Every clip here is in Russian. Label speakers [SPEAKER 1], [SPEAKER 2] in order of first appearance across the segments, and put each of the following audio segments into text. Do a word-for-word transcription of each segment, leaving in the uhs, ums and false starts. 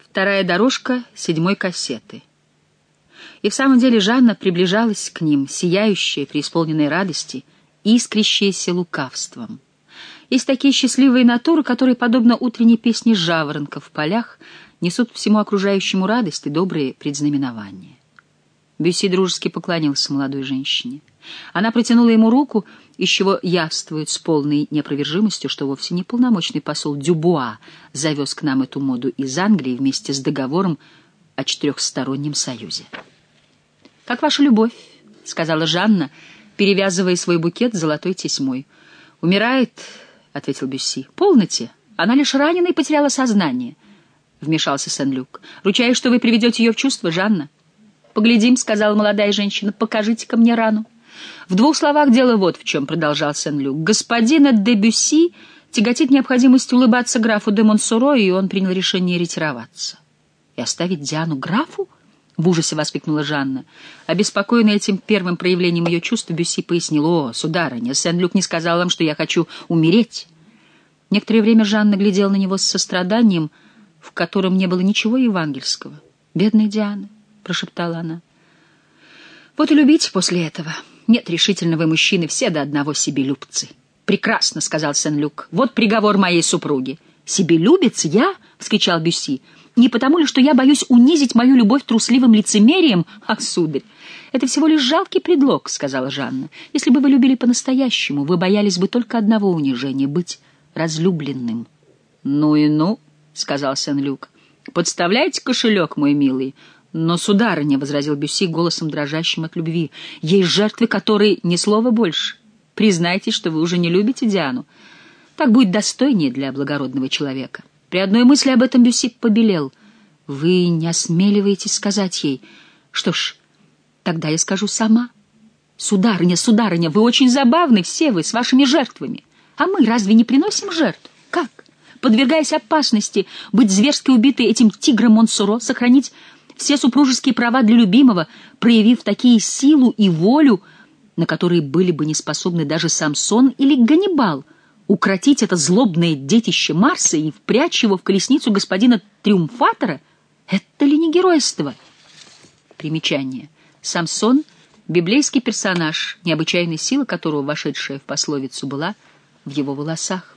[SPEAKER 1] Вторая дорожка седьмой кассеты. И в самом деле Жанна приближалась к ним, сияющая, преисполненной радости, искрящаяся лукавством. Есть такие счастливые натуры, которые, подобно утренней песне жаворонка в полях, несут всему окружающему радость и добрые предзнаменования. Бюсси дружески поклонился молодой женщине. Она протянула ему руку, из чего явствует с полной неопровержимостью, что вовсе не полномочный посол Дюбуа завез к нам эту моду из Англии вместе с договором о четырехстороннем союзе. «Как ваша любовь?» — сказала Жанна, перевязывая свой букет золотой тесьмой. «Умирает», — ответил Бюсси. «Полноте. Она лишь ранена и потеряла сознание», — вмешался Сен-Люк. «Ручаюсь, что вы приведете ее в чувство, Жанна». «Поглядим», — сказала молодая женщина, — «покажите-ка мне рану». «В двух словах дело вот в чем», — продолжал Сен-Люк. «Господина де Бюсси тяготит необходимость улыбаться графу де Монсоро, и он принял решение ретироваться». «И оставить Диану графу?» — в ужасе воскликнула Жанна. Обеспокоенный этим первым проявлением ее чувств, Бюсси пояснил: «О, сударыня, Сен-Люк не сказал вам, что я хочу умереть». Некоторое время Жанна глядела на него с состраданием, в котором не было ничего евангельского. «Бедная Диана», — прошептала она. «Вот и любите после этого. Нет, решительно вы, мужчины, все до одного себелюбцы». «Прекрасно», — сказал Сен-Люк. «Вот приговор моей супруги». «Себелюбец? Я?» — вскричал Бюсси. «Не потому ли, что я боюсь унизить мою любовь трусливым лицемерием? Ах, сударь, это всего лишь жалкий предлог», — сказала Жанна. «Если бы вы любили по-настоящему, вы боялись бы только одного унижения — быть разлюбленным». «Ну и ну», — сказал Сен-Люк. «Подставляйте кошелек, мой милый». «Но, сударыня», — возразил Бюсси голосом, дрожащим от любви, — «есть жертвы, которые ни слова больше. Признайтесь, что вы уже не любите Диану. Так будет достойнее для благородного человека». При одной мысли об этом Бюсси побелел. «Вы не осмеливаетесь сказать ей?» «Что ж, тогда я скажу сама». «Сударыня, сударыня, вы очень забавны, все вы, с вашими жертвами. А мы разве не приносим жертв? Как? Подвергаясь опасности быть зверски убитой этим тигром Монсоро, сохранить все супружеские права для любимого, проявив такие силу и волю, на которые были бы не способны даже Самсон или Ганнибал, укротить это злобное детище Марса и впрячь его в колесницу господина Триумфатора? Это ли не геройство?» Примечание. Самсон — библейский персонаж, необычайной силы которого, вошедшая в пословицу, была в его волосах.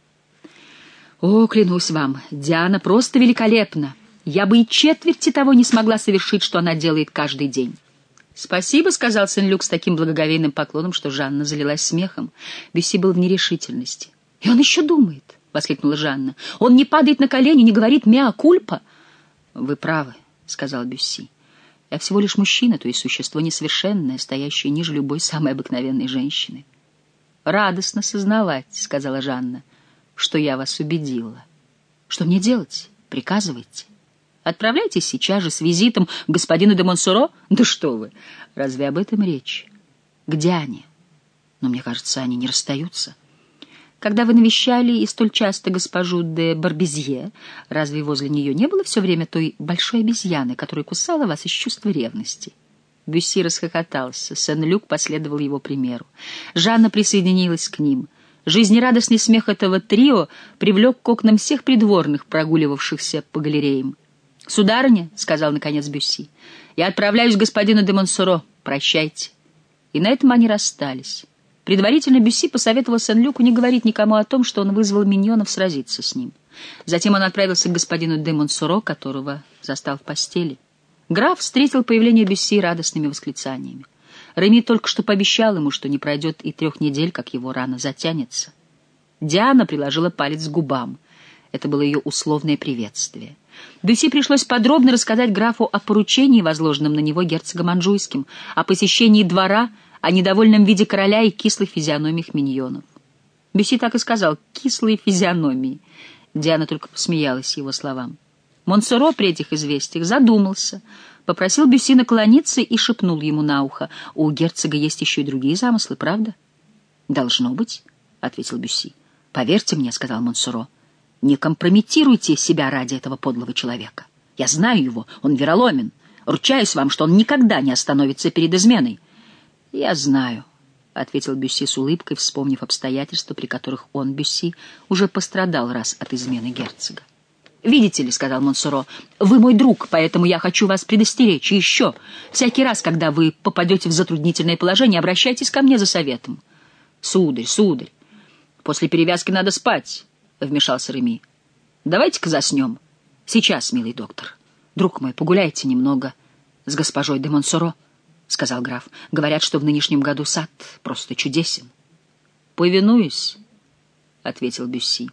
[SPEAKER 1] «О, клянусь вам, Диана просто великолепна. Я бы и четверти того не смогла совершить, что она делает каждый день». «Спасибо», — сказал Сен-Люк с таким благоговейным поклоном, что Жанна залилась смехом. Бюсси был в нерешительности. «И он еще думает», — воскликнула Жанна. «Он не падает на колени, не говорит «меа кульпа». «Вы правы», — сказал Бюсси. «Я всего лишь мужчина, то есть существо несовершенное, стоящее ниже любой самой обыкновенной женщины». «Радостно сознавать», — сказала Жанна, — «что я вас убедила». «Что мне делать? Приказывайте». «Отправляйтесь сейчас же с визитом к господину де Монсоро». «Да что вы! Разве об этом речь?» «К Диане. Но мне кажется, они не расстаются». «Когда вы навещали и столь часто госпожу де Барбизье, разве возле нее не было все время той большой обезьяны, которая кусала вас из чувства ревности?» Бюсси расхохотался. Сен-Люк последовал его примеру. Жанна присоединилась к ним. Жизнерадостный смех этого трио привлек к окнам всех придворных, прогуливавшихся по галереям. «Сударыня», — сказал наконец Бюсси, — «я отправляюсь к господину де Монсоро. Прощайте». И на этом они расстались. Предварительно Бюсси посоветовал Сен-Люку не говорить никому о том, что он вызвал миньонов сразиться с ним. Затем он отправился к господину де Монсоро, которого застал в постели. Граф встретил появление Бюсси радостными восклицаниями. Реми только что пообещал ему, что не пройдет и трех недель, как его рана затянется. Диана приложила палец к губам. Это было ее условное приветствие. Бюсси пришлось подробно рассказать графу о поручении, возложенном на него герцогом Анжуйским, о посещении двора, о недовольном виде короля и кислых физиономиях миньонов. Бюсси так и сказал: «кислые физиономии». Диана только посмеялась его словам. Монсоро при этих известиях задумался, попросил Бюсси наклониться и шепнул ему на ухо: «У герцога есть еще и другие замыслы, правда?» «Должно быть», — ответил Бюсси. «Поверьте мне», — сказал Монсоро, — «не компрометируйте себя ради этого подлого человека. Я знаю его, он вероломен. Ручаюсь вам, что он никогда не остановится перед изменой». «Я знаю», — ответил Бюсси с улыбкой, вспомнив обстоятельства, при которых он, Бюсси, уже пострадал раз от измены герцога. «Видите ли, — сказал Монсоро, — вы мой друг, поэтому я хочу вас предостеречь. И еще, всякий раз, когда вы попадете в затруднительное положение, обращайтесь ко мне за советом». «Сударь, сударь, после перевязки надо спать», — вмешался Реми. «Давайте-ка заснем. Сейчас, милый доктор. Друг мой, погуляйте немного с госпожой де Монсоро», — сказал граф. «Говорят, что в нынешнем году сад просто чудесен». «Повинуюсь», — ответил Бюсси.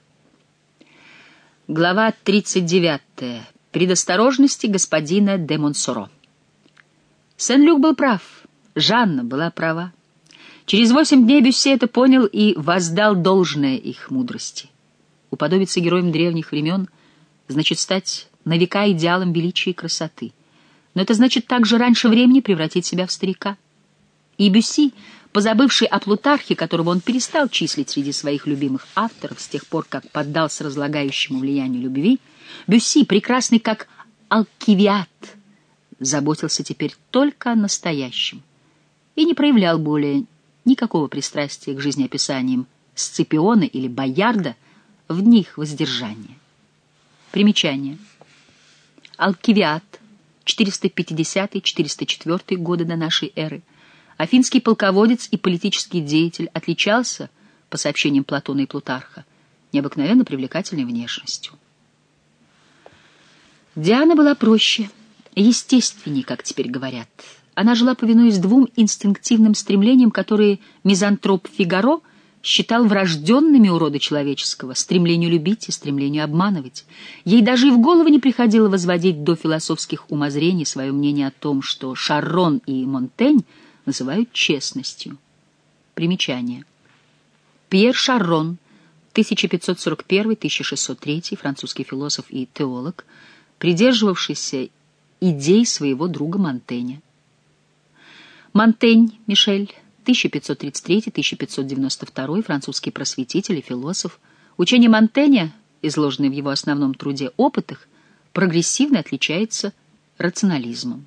[SPEAKER 1] Глава тридцать девятая. Предосторожности господина де Монсоро. Сен-Люк был прав, Жанна была права. Через восемь дней Бюсси это понял и воздал должное их мудрости. Уподобиться героям древних времен значит стать на века идеалом величия и красоты. Но это значит также раньше времени превратить себя в старика. И Бюсси, позабывший о Плутархе, которого он перестал числить среди своих любимых авторов с тех пор, как поддался разлагающему влиянию любви, Бюсси, прекрасный как Алкивиад, заботился теперь только о настоящем и не проявлял более никакого пристрастия к жизнеописаниям Сципиона или Боярда, в них воздержания. Примечание. Алкивиад, четыреста пятидесятый — четыреста четвёртый годы до нашей эры, афинский полководец и политический деятель, отличался, по сообщениям Платона и Плутарха, необыкновенно привлекательной внешностью. Диана была проще, естественней, как теперь говорят. Она жила, повинуясь двум инстинктивным стремлениям, которые мизантроп Фигаро считал врожденными у рода человеческого — стремлению любить и стремлению обманывать. Ей даже и в голову не приходило возводить до философских умозрений свое мнение о том, что Шаррон и Монтень называют честностью. Примечание. Пьер Шаррон, тысяча пятьсот сорок первый — тысяча шестьсот третий, французский философ и теолог, придерживавшийся идей своего друга Монтэня. Монтень Мишель, тысяча пятьсот тридцать третий — тысяча пятьсот девяносто второй, французский просветитель и философ. Учение Монтэня, изложенное в его основном труде «Опытах», прогрессивно отличается рационализмом.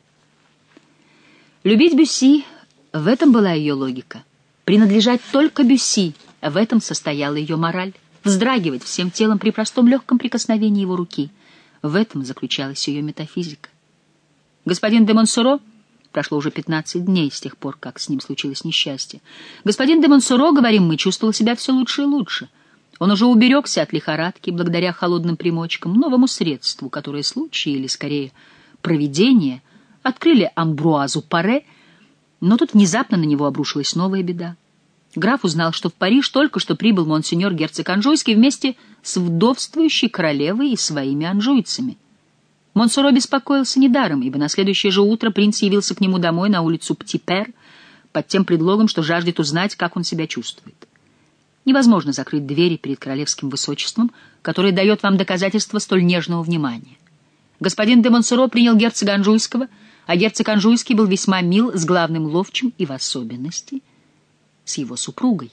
[SPEAKER 1] Любить Бюсси — в этом была ее логика. Принадлежать только Бюсси — в этом состояла ее мораль. Вздрагивать всем телом при простом легком прикосновении его руки — в этом заключалась ее метафизика. Господин де Монсоро, прошло уже пятнадцать дней с тех пор, как с ним случилось несчастье, господин де Монсоро, говорим мы, чувствовал себя все лучше и лучше. Он уже уберегся от лихорадки благодаря холодным примочкам, новому средству, которое случай, или скорее провидение, открыли Амбруазу Паре, но тут внезапно на него обрушилась новая беда. Граф узнал, что в Париж только что прибыл монсеньор герцог Анжуйский вместе с вдовствующей королевой и своими анжуйцами. Монсоро беспокоился недаром, ибо на следующее же утро принц явился к нему домой на улицу Птипер под тем предлогом, что жаждет узнать, как он себя чувствует. Невозможно закрыть двери перед королевским высочеством, которое дает вам доказательства столь нежного внимания. Господин де Монсоро принял герцога Анжуйского, а герцог Анжуйский был весьма мил с главным ловчим и в особенности с его супругой.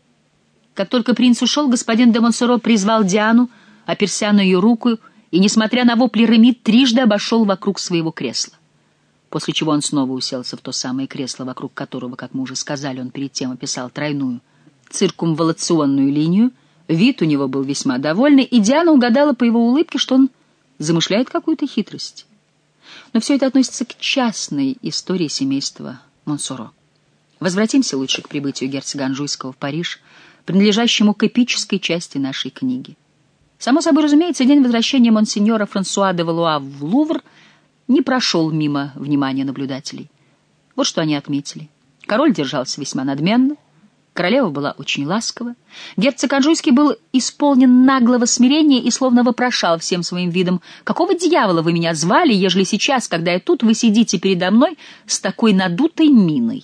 [SPEAKER 1] Как только принц ушел, господин де Монсоро призвал Диану, оперся на ее руку и, несмотря на вопли Реми, трижды обошел вокруг своего кресла. После чего он снова уселся в то самое кресло, вокруг которого, как мы уже сказали, он перед тем описал тройную циркумвалационную линию. Вид у него был весьма довольный, и Диана угадала по его улыбке, что он замышляет какую-то хитрость. Но все это относится к частной истории семейства Монсоро. Возвратимся лучше к прибытию герцога Анжуйского в Париж, принадлежащему к эпической части нашей книги. Само собой разумеется, день возвращения монсеньора Франсуа де Валуа в Лувр не прошел мимо внимания наблюдателей. Вот что они отметили. Король держался весьма надменно, королева была очень ласкова, герцог Анжуйский был исполнен наглого смирения и словно вопрошал всем своим видом: «Какого дьявола вы меня звали, ежели сейчас, когда я тут, вы сидите передо мной с такой надутой миной?»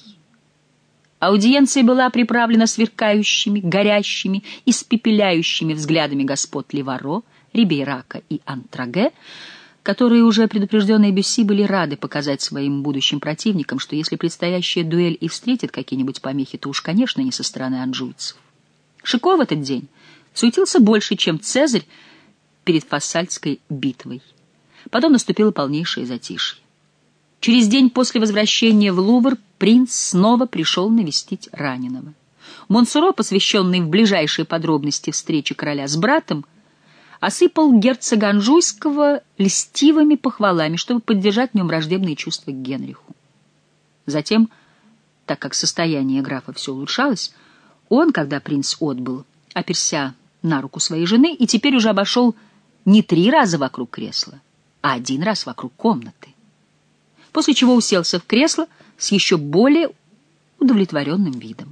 [SPEAKER 1] Аудиенция была приправлена сверкающими, горящими, испепеляющими взглядами господ Ливаро, Рибейрака и Антраге, которые, уже предупрежденные Бюсси, были рады показать своим будущим противникам, что если предстоящая дуэль и встретит какие-нибудь помехи, то уж, конечно, не со стороны анжуйцев. Шико в этот день суетился больше, чем Цезарь перед Фассальской битвой. Потом наступило полнейшее затишье. Через день после возвращения в Лувр принц снова пришел навестить раненого. Монсоро, посвященный в ближайшие подробности встречи короля с братом, осыпал герцога Анжуйского льстивыми похвалами, чтобы поддержать в нем враждебные чувства к Генриху. Затем, так как состояние графа все улучшалось, он, когда принц отбыл, оперся на руку своей жены и теперь уже обошел не три раза вокруг кресла, а один раз вокруг комнаты. После чего уселся в кресло с еще более удовлетворенным видом.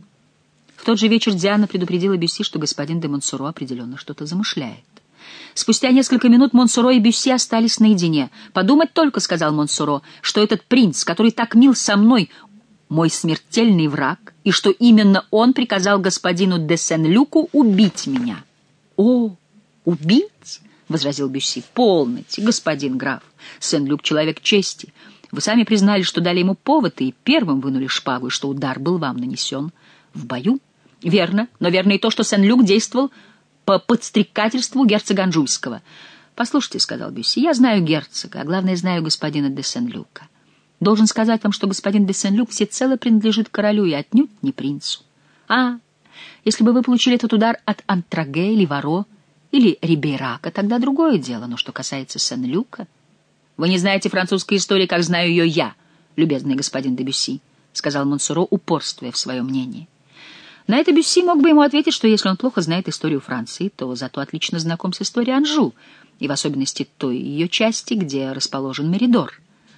[SPEAKER 1] В тот же вечер Диана предупредила Бюсси, что господин де Монсоро определенно что-то замышляет. Спустя несколько минут Монсоро и Бюсси остались наедине. «Подумать только, — сказал Монсоро, — что этот принц, который так мил со мной, мой смертельный враг, и что именно он приказал господину де Сен-Люку убить меня». «О, убить?» — возразил Бюсси. «Полноте, господин граф. Сен-Люк — человек чести. Вы сами признали, что дали ему повод, и первым вынули шпагу, и что удар был вам нанесен в бою». «Верно, но верно и то, что Сен-Люк действовал по подстрекательству герцога Анжуйского». «Послушайте, — сказал Бюсси, — я знаю герцога, а главное, знаю господина де Сен-Люка. Должен сказать вам, что господин де Сен-Люк всецело принадлежит королю и отнюдь не принцу. А, если бы вы получили этот удар от Антраге или Варо, или Рибейрака, тогда другое дело, но что касается Сен-Люка...» «Вы не знаете французской истории, как знаю ее я, любезный господин де Бюсси», — сказал Монсоро, упорствуя в своем мнении. На это Бюсси мог бы ему ответить, что если он плохо знает историю Франции, то зато отлично знаком с историей Анжу, и в особенности той ее части, где расположен Меридор.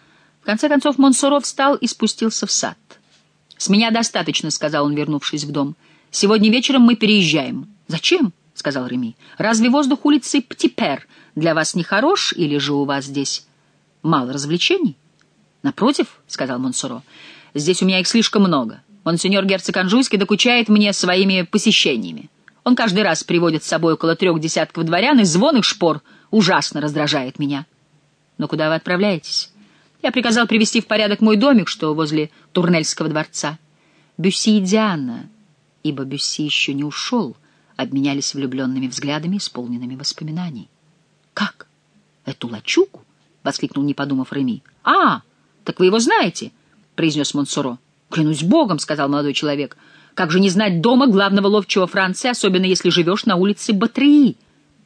[SPEAKER 1] В конце концов Монсоро встал и спустился в сад. «С меня достаточно», — сказал он, вернувшись в дом. «Сегодня вечером мы переезжаем». «Зачем?» — сказал Реми. «Разве воздух улицы Птипер для вас не хорош, или же у вас здесь мало развлечений?» «Напротив», — сказал Монсоро, — «здесь у меня их слишком много. Монсеньор герцог Анжуйский докучает мне своими посещениями. Он каждый раз приводит с собой около трех десятков дворян, и звон их шпор ужасно раздражает меня». «Но куда вы отправляетесь?» «Я приказал привести в порядок мой домик, что возле Турнельского дворца». Бюсси и Диана, ибо Бюсси еще не ушел, обменялись влюбленными взглядами, исполненными воспоминаний. «Как? Эту лачугу?» — воскликнул, не подумав, Реми. «А, так вы его знаете?» — произнес Монсоро. «Клянусь богом, — сказал молодой человек, — как же не знать дома главного ловчего Франции, особенно если живешь на улице Батрии?»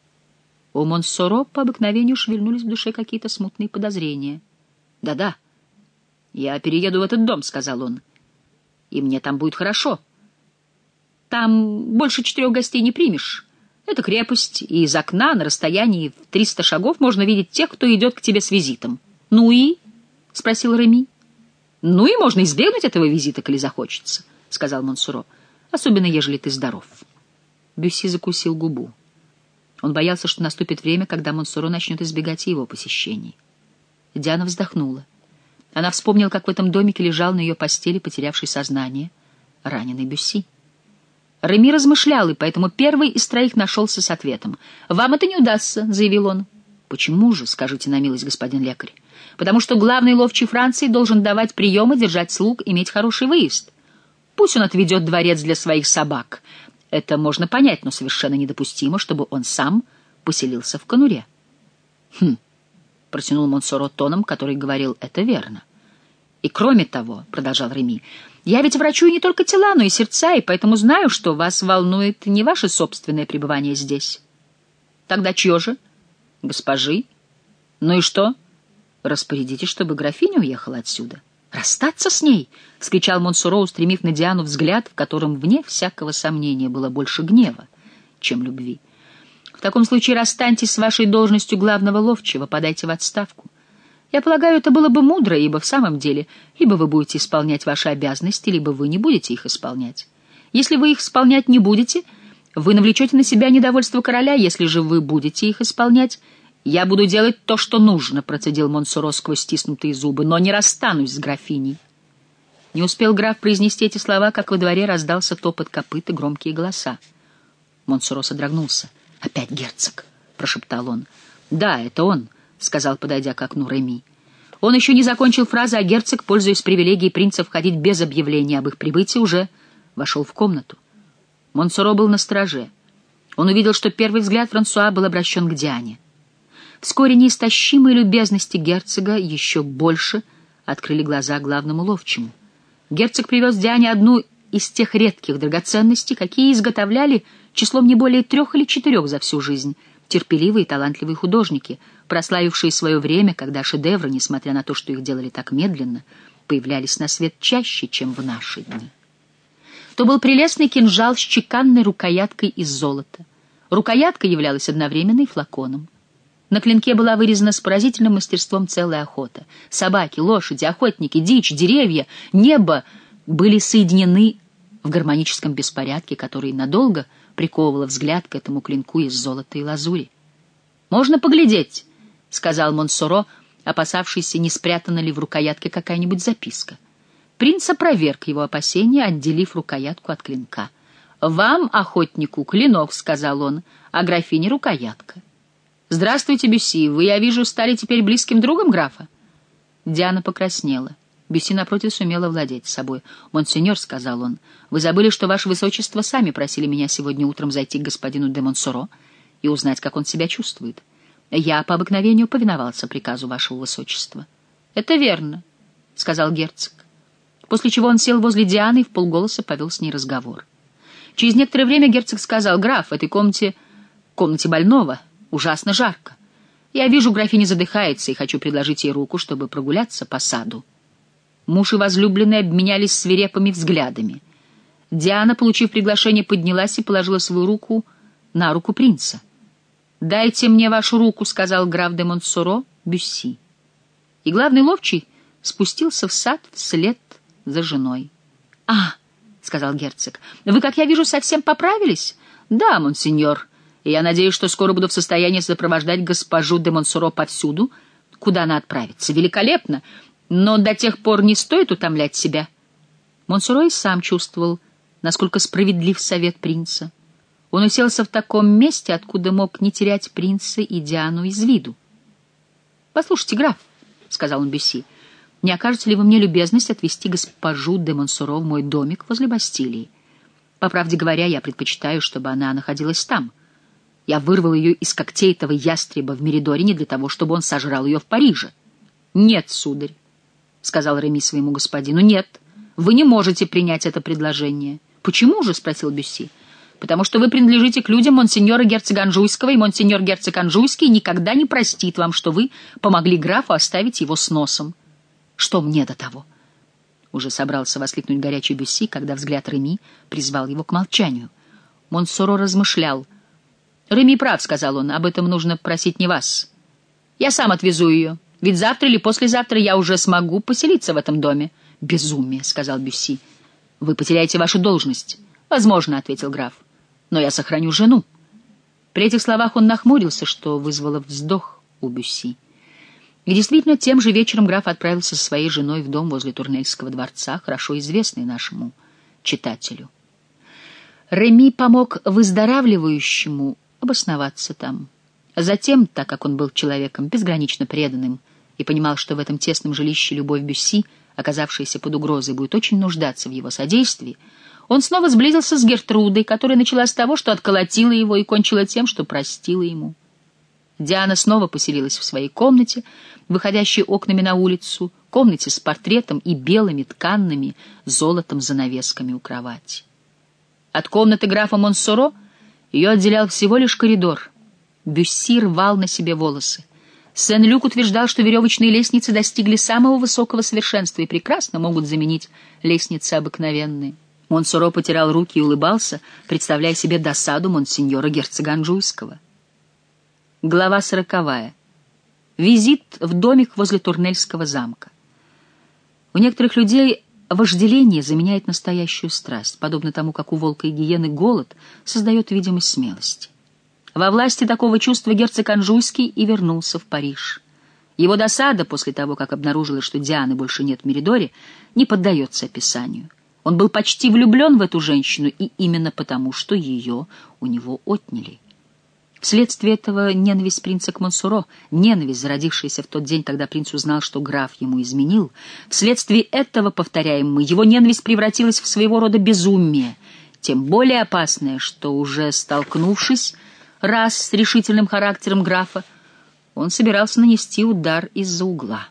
[SPEAKER 1] У Монсоро по обыкновению шевельнулись в душе какие-то смутные подозрения. «Да-да, я перееду в этот дом, — сказал он, — и мне там будет хорошо. Там больше четырех гостей не примешь. Это крепость, и из окна на расстоянии в триста шагов можно видеть тех, кто идет к тебе с визитом». «Ну и?» — спросил Реми. «Ну и можно избегнуть этого визита, коли захочется», — сказал Монсоро, — «особенно, ежели ты здоров». Бюсси закусил губу. Он боялся, что наступит время, когда Монсоро начнет избегать его посещений. Диана вздохнула. Она вспомнила, как в этом домике лежал на ее постели, потерявший сознание, раненый Бюсси. Реми размышлял, и поэтому первый из троих нашелся с ответом. «Вам это не удастся», — заявил он. «Почему же, скажите на милость, господин лекарь?» «Потому что главный ловчий Франции должен давать приемы, держать слуг, иметь хороший выезд. Пусть он отведет дворец для своих собак. Это можно понять, но совершенно недопустимо, чтобы он сам поселился в конуре». «Хм», — протянул Монсоро тоном, который говорил: «это верно». «И кроме того, — продолжал Реми, — я ведь врачую не только тела, но и сердца, и поэтому знаю, что вас волнует не ваше собственное пребывание здесь». «Тогда чье же?» «Госпожи». «Ну и что?» «Распорядитесь, чтобы графиня уехала отсюда». «Расстаться с ней!» — вскричал Монсоро, устремив на Диану взгляд, в котором, вне всякого сомнения, было больше гнева, чем любви. «В таком случае расстаньтесь с вашей должностью главного ловчего, подайте в отставку. Я полагаю, это было бы мудро, ибо в самом деле либо вы будете исполнять ваши обязанности, либо вы не будете их исполнять. Если вы их исполнять не будете, вы навлечете на себя недовольство короля. Если же вы будете их исполнять, я буду делать то, что нужно», — процедил Монсоро сквозь стиснутые зубы, — «но не расстанусь с графиней». Не успел граф произнести эти слова, как во дворе раздался топот копыт и громкие голоса. Монсоро содрогнулся. «Опять герцог», — прошептал он. «Да, это он», — сказал, подойдя к окну, Реми. Он еще не закончил фразы, а герцог, пользуясь привилегией принца входить без объявления об их прибытии, уже вошел в комнату. Монсоро был настороже. Он увидел, что первый взгляд Франсуа был обращен к Диане. Вскоре неистощимые любезности герцога еще больше открыли глаза главному ловчему. Герцог привез Диане одну из тех редких драгоценностей, какие изготовляли числом не более трех или четырех за всю жизнь, терпеливые и талантливые художники, прославившие свое время, когда шедевры, несмотря на то, что их делали так медленно, появлялись на свет чаще, чем в наши дни. То был прелестный кинжал с чеканной рукояткой из золота. Рукоятка являлась одновременно и флаконом. На клинке была вырезана с поразительным мастерством целая охота. Собаки, лошади, охотники, дичь, деревья, небо были соединены в гармоническом беспорядке, который надолго приковывало взгляд к этому клинку из золота и лазури. «Можно поглядеть», — сказал Монсоро, опасавшийся, не спрятана ли в рукоятке какая-нибудь записка. Принц опроверг его опасения, отделив рукоятку от клинка. «Вам, охотнику, клинок», — сказал он, — «а графине рукоятка». «Здравствуйте, Бюсси, вы, я вижу, стали теперь близким другом графа?» Диана покраснела. Бюсси, напротив, сумела владеть собой. «Монсеньор», — сказал он, — «вы забыли, что ваше высочество сами просили меня сегодня утром зайти к господину де Монсоро и узнать, как он себя чувствует. Я по обыкновению повиновался приказу вашего высочества». «Это верно», — сказал герцог. После чего он сел возле Дианы и вполголоса повел с ней разговор. Через некоторое время герцог сказал: «Граф, в этой комнате, комнате больного, ужасно жарко. Я вижу, графиня задыхается, и хочу предложить ей руку, чтобы прогуляться по саду». Муж и возлюбленные обменялись свирепыми взглядами. Диана, получив приглашение, поднялась и положила свою руку на руку принца. «Дайте мне вашу руку», — сказал граф де Монсоро Бюсси. И главный ловчий спустился в сад вслед за женой. «А», — сказал герцог, — «вы, как я вижу, совсем поправились?» «Да, монсеньор, и я надеюсь, что скоро буду в состоянии сопровождать госпожу де Монсоро повсюду, куда она отправится. Великолепно, но до тех пор не стоит утомлять себя». Монсоро и сам чувствовал, насколько справедлив совет принца. Он уселся в таком месте, откуда мог не терять принца и Диану из виду. «Послушайте, граф», — сказал он Бюсси, — «не окажете ли вы мне любезность отвезти госпожу де Монсоро в мой домик возле Бастилии? По правде говоря, я предпочитаю, чтобы она находилась там. Я вырвал ее из когтей этого ястреба в Меридоре не для того, чтобы он сожрал ее в Париже». «Нет, сударь», — сказал Реми своему господину, — «нет, вы не можете принять это предложение». «Почему же?» — спросил Бюсси. «Потому что вы принадлежите к людям монсеньора герцога Анжуйского, и монсеньор герцог Анжуйский никогда не простит вам, что вы помогли графу оставить его с носом». «Что мне до того?» Уже собрался воскликнуть горячий Бюсси, когда взгляд Реми призвал его к молчанию. Монсоро размышлял. «Реми прав», — сказал он, — «об этом нужно просить не вас. Я сам отвезу ее, ведь завтра или послезавтра я уже смогу поселиться в этом доме». «Безумие», — сказал Бюсси. «Вы потеряете вашу должность». «Возможно», — ответил граф, — «но я сохраню жену». При этих словах он нахмурился, что вызвало вздох у Бюсси. И действительно, тем же вечером граф отправился со своей женой в дом возле Турнельского дворца, хорошо известный нашему читателю. Реми помог выздоравливающему обосноваться там. Затем, так как он был человеком безгранично преданным и понимал, что в этом тесном жилище любовь Бюсси, оказавшаяся под угрозой, будет очень нуждаться в его содействии, он снова сблизился с Гертрудой, которая начала с того, что отколотила его, и кончила тем, что простила ему. Диана снова поселилась в своей комнате, выходящей окнами на улицу, комнате с портретом и белыми тканными золотом занавесками у кровати. От комнаты графа Монсоро ее отделял всего лишь коридор. Бюсси рвал на себе волосы. Сен-Люк утверждал, что веревочные лестницы достигли самого высокого совершенства и прекрасно могут заменить лестницы обыкновенные. Монсоро потирал руки и улыбался, представляя себе досаду монсеньора герцога Анжуйского. Глава сороковая. Визит в домик возле Турнельского замка. У некоторых людей вожделение заменяет настоящую страсть, подобно тому, как у волка и гиены голод создает видимость смелости. Во власти такого чувства герцог Анжуйский и вернулся в Париж. Его досада после того, как обнаружилось, что Дианы больше нет в Меридоре, не поддается описанию. Он был почти влюблен в эту женщину, и именно потому, что ее у него отняли. Вследствие этого ненависть принца к Монсоро, ненависть, зародившаяся в тот день, когда принц узнал, что граф ему изменил, вследствие этого, повторяем мы, его ненависть превратилась в своего рода безумие, тем более опасное, что, уже столкнувшись раз с решительным характером графа, он собирался нанести удар из-за угла.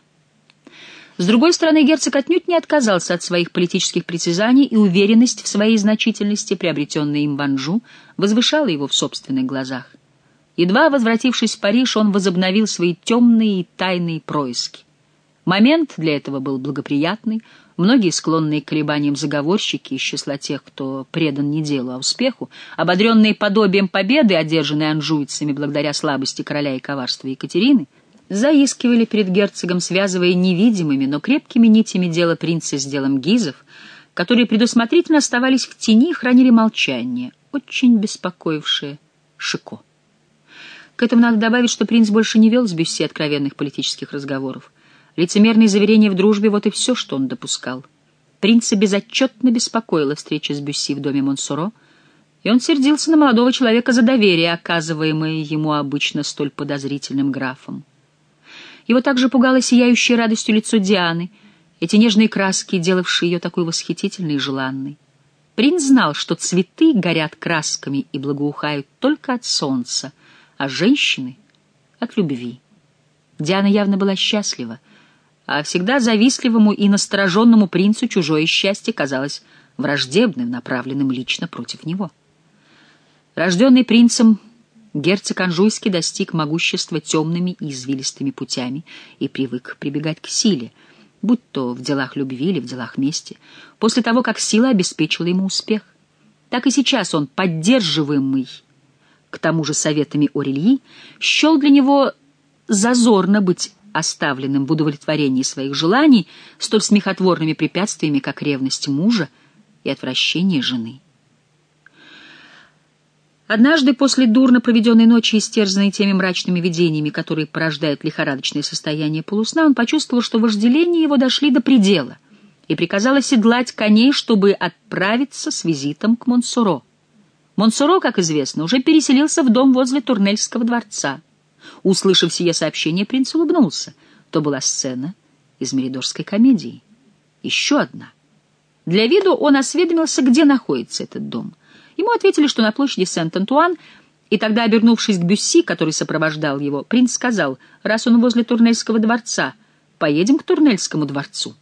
[SPEAKER 1] С другой стороны, герцог отнюдь не отказался от своих политических притязаний, и уверенность в своей значительности, приобретенная им в Анжу, возвышала его в собственных глазах. Едва возвратившись в Париж, он возобновил свои темные и тайные происки. Момент для этого был благоприятный. Многие склонные к колебаниям заговорщики из числа тех, кто предан не делу, а успеху, ободренные подобием победы, одержанной анжуйцами благодаря слабости короля и коварству Екатерины, заискивали перед герцогом, связывая невидимыми, но крепкими нитями дело принца с делом Гизов, которые предусмотрительно оставались в тени и хранили молчание, очень беспокоившее Шико. К этому надо добавить, что принц больше не вел с Бюсси откровенных политических разговоров. Лицемерные заверения в дружбе — вот и все, что он допускал. Принца безотчетно беспокоила встреча с Бюсси в доме Монсоро, и он сердился на молодого человека за доверие, оказываемое ему обычно столь подозрительным графом. Его также пугало сияющее радостью лицо Дианы, эти нежные краски, делавшие ее такой восхитительной и желанной. Принц знал, что цветы горят красками и благоухают только от солнца, а женщины — от любви. Диана явно была счастлива, а всегда завистливому и настороженному принцу чужое счастье казалось враждебным, направленным лично против него. Рожденный принцем, герцог Анжуйский достиг могущества темными и извилистыми путями и привык прибегать к силе, будь то в делах любви или в делах мести, после того, как сила обеспечила ему успех. Так и сейчас он, поддерживаемый к тому же советами Орельи, счел для него зазорно быть оставленным в удовлетворении своих желаний столь смехотворными препятствиями, как ревность мужа и отвращение жены. Однажды, после дурно проведенной ночи, истерзанной теми мрачными видениями, которые порождают лихорадочное состояние полусна, он почувствовал, что вожделения его дошли до предела, и приказал оседлать коней, чтобы отправиться с визитом к Монсоро. Монсоро, как известно, уже переселился в дом возле Турнельского дворца. Услышав сие сообщение, принц улыбнулся. То была сцена из меридорской комедии. Еще одна. Для виду он осведомился, где находится этот дом. Ему ответили, что на площади Сент-Антуан, и тогда, обернувшись к Бюсси, который сопровождал его, принц сказал: «Раз он возле Турнельского дворца, поедем к Турнельскому дворцу».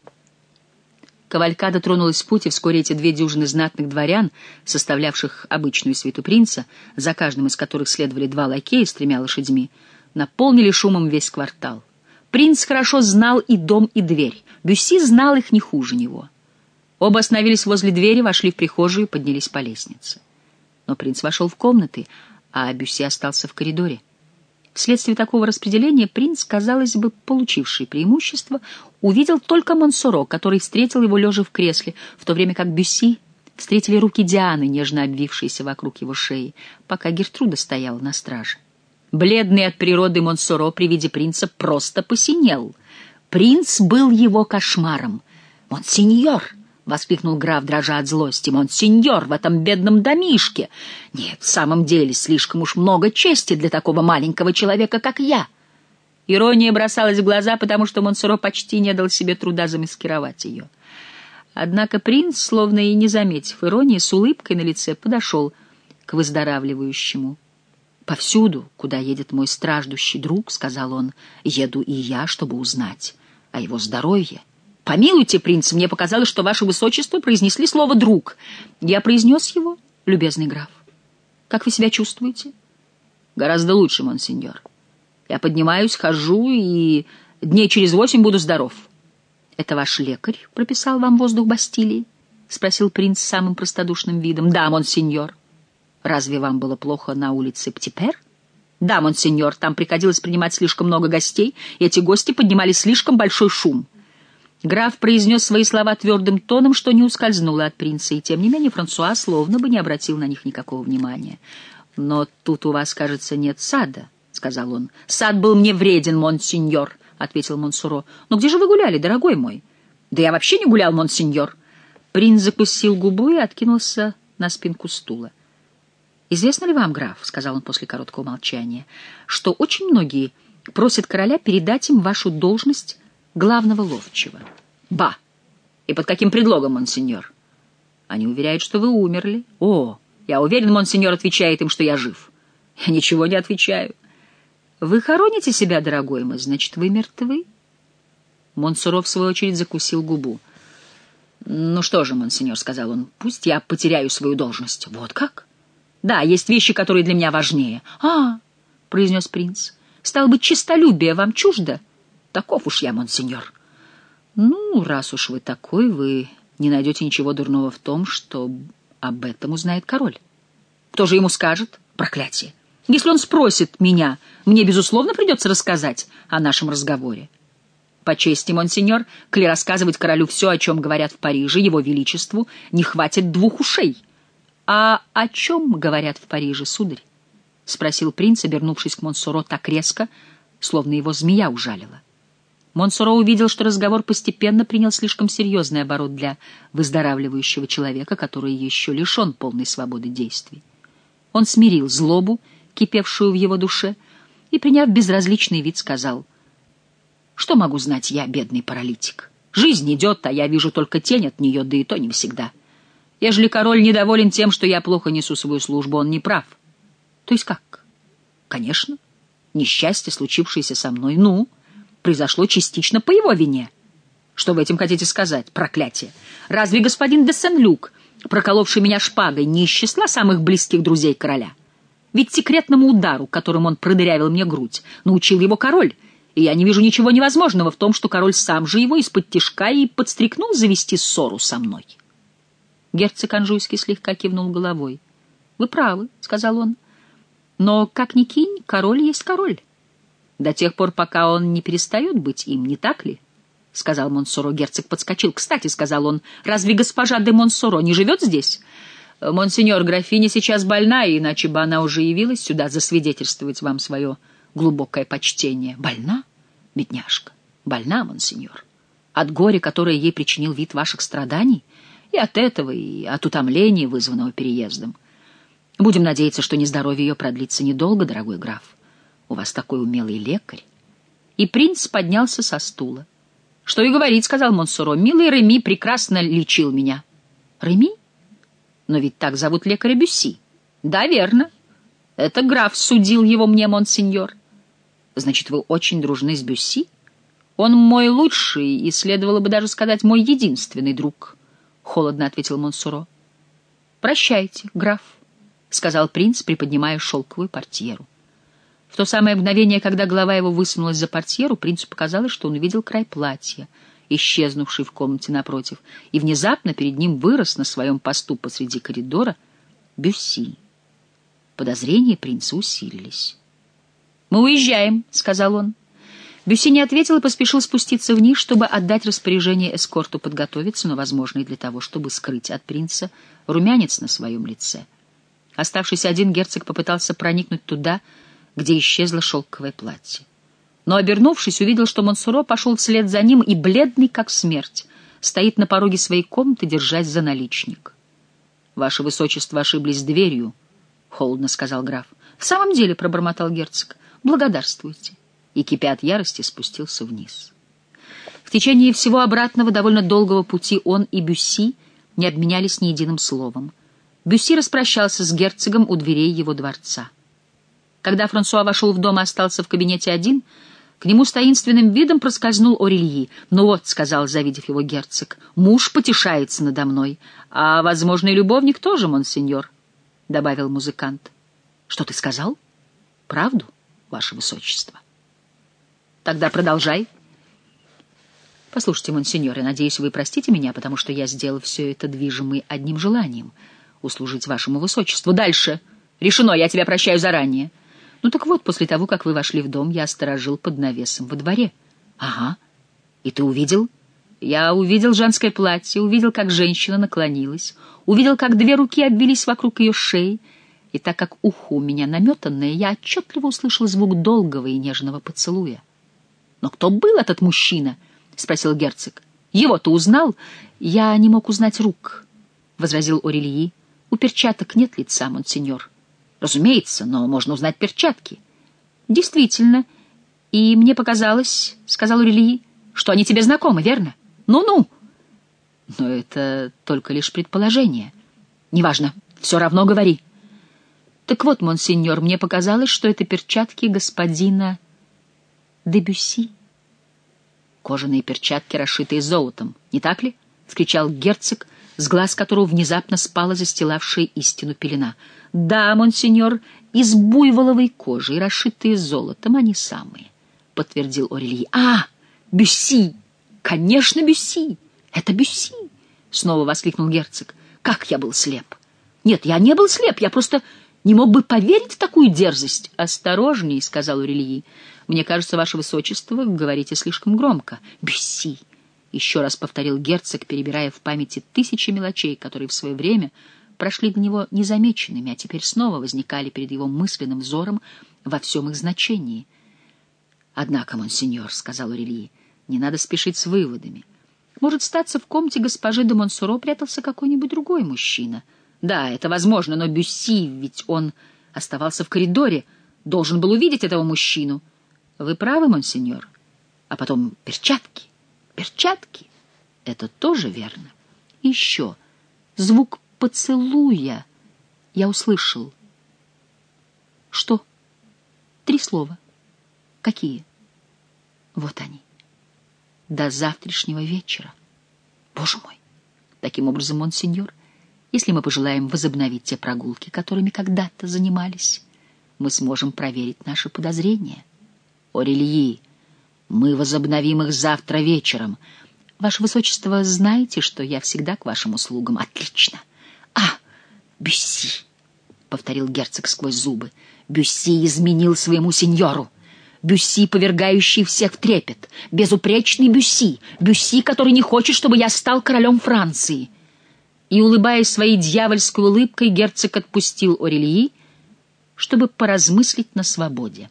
[SPEAKER 1] Кавалькада тронулась в путь, и вскоре эти две дюжины знатных дворян, составлявших обычную свиту принца, за каждым из которых следовали два лакея с тремя лошадьми, наполнили шумом весь квартал. Принц хорошо знал и дом, и дверь. Бюсси знал их не хуже него. Оба остановились возле двери, вошли в прихожую и поднялись по лестнице. Но принц вошел в комнаты, а Бюсси остался в коридоре. Вследствие такого распределения принц, казалось бы, получивший преимущество, увидел только Монсоро, который встретил его лежа в кресле, в то время как Бюсси встретили руки Дианы, нежно обвившиеся вокруг его шеи, пока Гертруда стояла на страже. Бледный от природы Монсоро при виде принца просто посинел. Принц был его кошмаром. «Монсеньор!» — воскликнул граф, дрожа от злости. «Монсеньор, в этом бедном домишке! Нет, в самом деле, слишком уж много чести для такого маленького человека, как я!» Ирония бросалась в глаза, потому что Монсоро почти не дал себе труда замаскировать ее. Однако принц, словно и не заметив иронии, с улыбкой на лице подошел к выздоравливающему. «Повсюду, куда едет мой страждущий друг, — сказал он, — еду и я, чтобы узнать о его здоровье. Помилуйте, принц, мне показалось, что ваше высочество произнесли слово «друг». Я произнес его, любезный граф. Как вы себя чувствуете?» «Гораздо лучше, монсеньор. Я поднимаюсь, хожу, и дней через восемь буду здоров». «Это ваш лекарь прописал вам воздух Бастилии?» — спросил принц с самым простодушным видом. «Да, монсеньор». «Разве вам было плохо на улице Птипер?» «Да, монсеньор, там приходилось принимать слишком много гостей, и эти гости поднимали слишком большой шум». Граф произнес свои слова твердым тоном, что не ускользнуло от принца, и тем не менее Франсуа словно бы не обратил на них никакого внимания. «Но тут у вас, кажется, нет сада», — сказал он. «Сад был мне вреден, монсеньор», — ответил Монсоро. «Но где же вы гуляли, дорогой мой?» «Да я вообще не гулял, монсеньор». Принц закусил губу и откинулся на спинку стула. «Известно ли вам, граф, — сказал он после короткого молчания, — что очень многие просят короля передать им вашу должность главного ловчего?» «Ба! И под каким предлогом, монсеньор?» «Они уверяют, что вы умерли». «О, я уверен, монсеньор отвечает им, что я жив». «Я ничего не отвечаю». «Вы хороните себя, дорогой мой, значит, вы мертвы?» Монсоро, в свою очередь, закусил губу. «Ну что же, монсеньор, — сказал он, — пусть я потеряю свою должность». «Вот как?» «Да, есть вещи, которые для меня важнее». «А, — произнес принц. — Стало быть, честолюбие вам чуждо? Таков уж я, монсеньор. — Ну, раз уж вы такой, вы не найдете ничего дурного в том, что об этом узнает король. Кто же ему скажет? Проклятие! Если он спросит меня, мне, безусловно, придется рассказать о нашем разговоре. По чести, монсеньор, коли рассказывать королю все, о чем говорят в Париже, его величеству, не хватит двух ушей. — А о чем говорят в Париже, сударь? — спросил принц, обернувшись к Монсоро так резко, словно его змея ужалила. Монсоро увидел, что разговор постепенно принял слишком серьезный оборот для выздоравливающего человека, который еще лишен полной свободы действий. Он смирил злобу, кипевшую в его душе, и, приняв безразличный вид, сказал: «Что могу знать я, бедный паралитик? Жизнь идет, а я вижу только тень от нее, да и то не всегда. Ежели король недоволен тем, что я плохо несу свою службу, он не прав». «То есть как?» «Конечно. Несчастье, случившееся со мной, ну, произошло частично по его вине. Что вы этим хотите сказать? Проклятие! Разве господин де Сен-Люк, проколовший меня шпагой, не из числа самых близких друзей короля? Ведь секретному удару, которым он продырявил мне грудь, научил его король, и я не вижу ничего невозможного в том, что король сам же его из-под тишка и подстрекнул завести ссору со мной». Герцог Анжуйский слегка кивнул головой. «Вы правы», — сказал он. «Но, как ни кинь, король есть король. До тех пор, пока он не перестает быть им, не так ли?» — сказал Монсоро. Герцог подскочил. «Кстати», — сказал он, — «разве госпожа де Монсоро не живет здесь?» «Монсеньор, графиня сейчас больна, иначе бы она уже явилась сюда засвидетельствовать вам свое глубокое почтение». «Больна? Бедняжка. Больна, монсеньор. От горя, которое ей причинил вид ваших страданий, и от этого, и от утомления, вызванного переездом. Будем надеяться, что нездоровье ее продлится недолго, дорогой граф. У вас такой умелый лекарь». И принц поднялся со стула. «Что и говорить», — сказал Монсоро, — «милый Реми прекрасно лечил меня». «Реми? Но ведь так зовут лекаря Бюсси». «Да, верно. Это граф судил его мне, монсеньор». «Значит, вы очень дружны с Бюсси?» «Он мой лучший и, следовало бы даже сказать, мой единственный друг», — холодно ответил Монсоро. «Прощайте, граф», — сказал принц, приподнимая шелковую портьеру. В то самое мгновение, когда голова его высунулась за портьеру, принцу показалось, что он увидел край платья, исчезнувший в комнате напротив, и внезапно перед ним вырос на своем посту посреди коридора Бюсси. Подозрения принца усилились. «Мы уезжаем», — сказал он. Бюсси не ответил и поспешил спуститься вниз, чтобы отдать распоряжение эскорту подготовиться, но, возможно, и для того, чтобы скрыть от принца румянец на своем лице. Оставшийся один, герцог попытался проникнуть туда, где исчезло шелковое платье. Но, обернувшись, увидел, что Монсоро пошел вслед за ним и, бледный как смерть, стоит на пороге своей комнаты, держась за наличник. «Ваше высочество ошиблись дверью», — холодно сказал граф. «В самом деле», — пробормотал герцог, — «благодарствуйте». И, кипя от ярости, спустился вниз. В течение всего обратного довольно долгого пути он и Бюсси не обменялись ни единым словом. Бюсси распрощался с герцогом у дверей его дворца. Когда Франсуа вошел в дом и остался в кабинете один, к нему с таинственным видом проскользнул Орельи. «Ну вот», — сказал, завидев его герцог, — «муж потешается надо мной, а, возможно, и любовник тоже, монсеньор», — добавил музыкант. «Что ты сказал?» «Правду, ваше высочество». «Тогда продолжай». «Послушайте, монсеньор, я надеюсь, вы простите меня, потому что я сделал все это движимый одним желанием — услужить вашему высочеству. Дальше. Решено, я тебя прощаю заранее». «Ну так вот, после того, как вы вошли в дом, я сторожил под навесом во дворе». «Ага. И ты увидел?» «Я увидел женское платье, увидел, как женщина наклонилась, увидел, как две руки обвились вокруг ее шеи, и так как ухо у меня наметанное, я отчетливо услышал звук долгого и нежного поцелуя». «Но кто был этот мужчина?» — спросил герцог. «Его-то узнал?» «Я не мог узнать рук», — возразил Орельи. «У перчаток нет лица, монсеньор». «Разумеется, но можно узнать перчатки». «Действительно. И мне показалось, — сказал Орельи, — что они тебе знакомы, верно? Ну-ну». «Но это только лишь предположение». «Неважно. Все равно говори». «Так вот, монсеньор, мне показалось, что это перчатки господина де Бюсси». «Кожаные перчатки, расшитые золотом, не так ли?» — вскричал герцог, с глаз которого внезапно спала застилавшая истину пелена. «Да, монсеньор, из буйволовой кожи и расшитые золотом, они самые, — подтвердил Орельи. — А, Бюсси! Конечно, Бюсси! Это Бюсси! — снова воскликнул герцог. — Как я был слеп! Нет, я не был слеп, я просто не мог бы поверить в такую дерзость. — Осторожней, — сказал Орельи. — Мне кажется, ваше высочество, вы говорите слишком громко. — Бюсси! — еще раз повторил герцог, перебирая в памяти тысячи мелочей, которые в свое время прошли для него незамеченными, а теперь снова возникали перед его мысленным взором во всем их значении. — Однако, монсеньор, — сказал Орельи, — не надо спешить с выводами. Может, статься в комнате госпожи де Монсоро прятался какой-нибудь другой мужчина. Да, это возможно, но Бюсси, ведь он оставался в коридоре, должен был увидеть этого мужчину. Вы правы, монсеньор. А потом перчатки. Перчатки. Это тоже верно. И еще звук поцелуя я услышал. Что? Три слова. Какие? Вот они. До завтрашнего вечера. Боже мой! Таким образом, монсеньор, если мы пожелаем возобновить те прогулки, которыми когда-то занимались, мы сможем проверить наши подозрения. Орельи, мы возобновим их завтра вечером. Ваше высочество, знаете, что я всегда к вашим услугам. Отлично. А, Бюсси, — повторил герцог сквозь зубы, — Бюсси изменил своему сеньору. Бюсси, повергающий всех в трепет. Безупречный Бюсси. Бюсси, который не хочет, чтобы я стал королем Франции. И, улыбаясь своей дьявольской улыбкой, герцог отпустил Орельи, чтобы поразмыслить на свободе.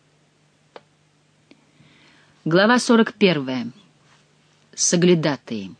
[SPEAKER 1] Глава сорок первая. Соглядатые.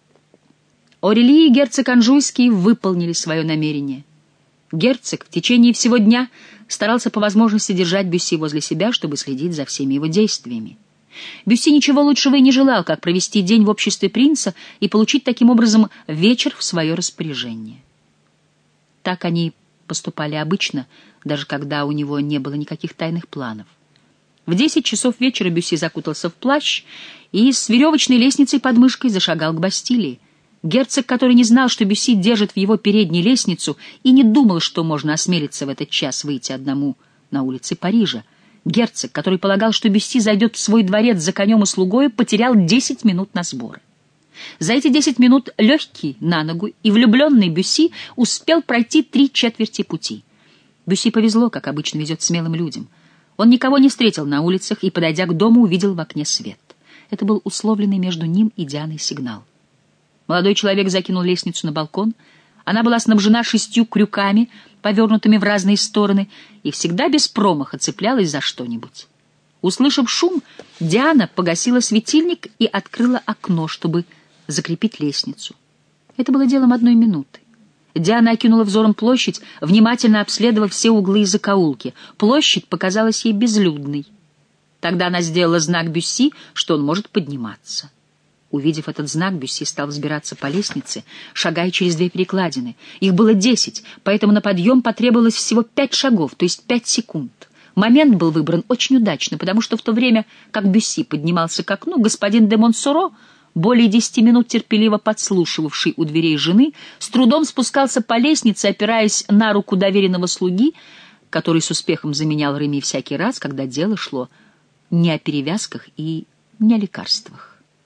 [SPEAKER 1] Орельи и герцог Анжуйский выполнили свое намерение. Герцог в течение всего дня старался по возможности держать Бюсси возле себя, чтобы следить за всеми его действиями. Бюсси ничего лучшего и не желал, как провести день в обществе принца и получить таким образом вечер в свое распоряжение. Так они поступали обычно, даже когда у него не было никаких тайных планов. В десять часов вечера Бюсси закутался в плащ и с веревочной лестницей под мышкой зашагал к Бастилии. Герцог, который не знал, что Бюсси держит в его передней лестницу, и не думал, что можно осмелиться в этот час выйти одному на улице Парижа, герцог, который полагал, что Бюсси зайдет в свой дворец за конем и слугой, потерял десять минут на сборы. За эти десять минут легкий на ногу и влюбленный Бюсси успел пройти три четверти пути. Бюсси повезло, как обычно везет смелым людям. Он никого не встретил на улицах и, подойдя к дому, увидел в окне свет. Это был условленный между ним и Дианой сигнал. Молодой человек закинул лестницу на балкон. Она была снабжена шестью крюками, повернутыми в разные стороны, и всегда без промаха цеплялась за что-нибудь. Услышав шум, Диана погасила светильник и открыла окно, чтобы закрепить лестницу. Это было делом одной минуты. Диана окинула взором площадь, внимательно обследовав все углы и закоулки. Площадь показалась ей безлюдной. Тогда она сделала знак Бюсси, что он может подниматься. Увидев этот знак, Бюсси стал взбираться по лестнице, шагая через две перекладины. Их было десять, поэтому на подъем потребовалось всего пять шагов, то есть пять секунд. Момент был выбран очень удачно, потому что в то время, как Бюсси поднимался к окну, господин де Монсоро, более десяти минут терпеливо подслушивавший у дверей жены, с трудом спускался по лестнице, опираясь на руку доверенного слуги, который с успехом заменял Реми всякий раз, когда дело шло не о перевязках и не о лекарствах.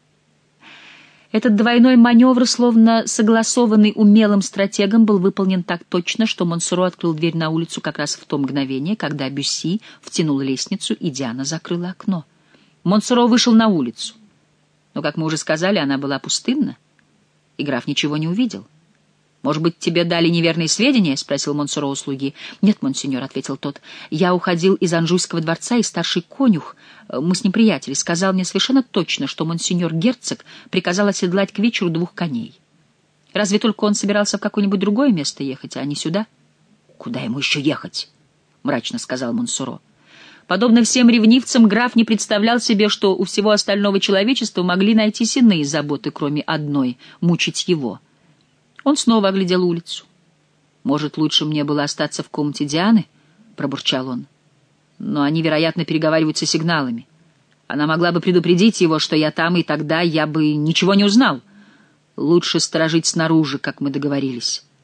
[SPEAKER 1] Этот двойной маневр, словно согласованный умелым стратегом, был выполнен так точно, что Монсоро открыл дверь на улицу как раз в то мгновение, когда Бюсси втянул лестницу, и Диана закрыла окно. Монсоро вышел на улицу. Но, как мы уже сказали, она была пустынна, и граф ничего не увидел. «Может быть, тебе дали неверные сведения?» — спросил Монсоро у слуги. «Нет, монсеньор», — ответил тот. «Я уходил из Анжуйского дворца, и старший конюх, мы с ним приятели, сказал мне совершенно точно, что монсеньор герцог приказал оседлать к вечеру двух коней. Разве только он собирался в какое-нибудь другое место ехать, а не сюда?» «Куда ему еще ехать?» — мрачно сказал Монсоро. Подобно всем ревнивцам, граф не представлял себе, что у всего остального человечества могли найтись иные заботы, кроме одной — мучить его. Он снова оглядел улицу. «Может, лучше мне было остаться в комнате Дианы?» — пробурчал он. «Но они, вероятно, переговариваются сигналами. Она могла бы предупредить его, что я там, и тогда я бы ничего не узнал. Лучше сторожить снаружи, как мы договорились».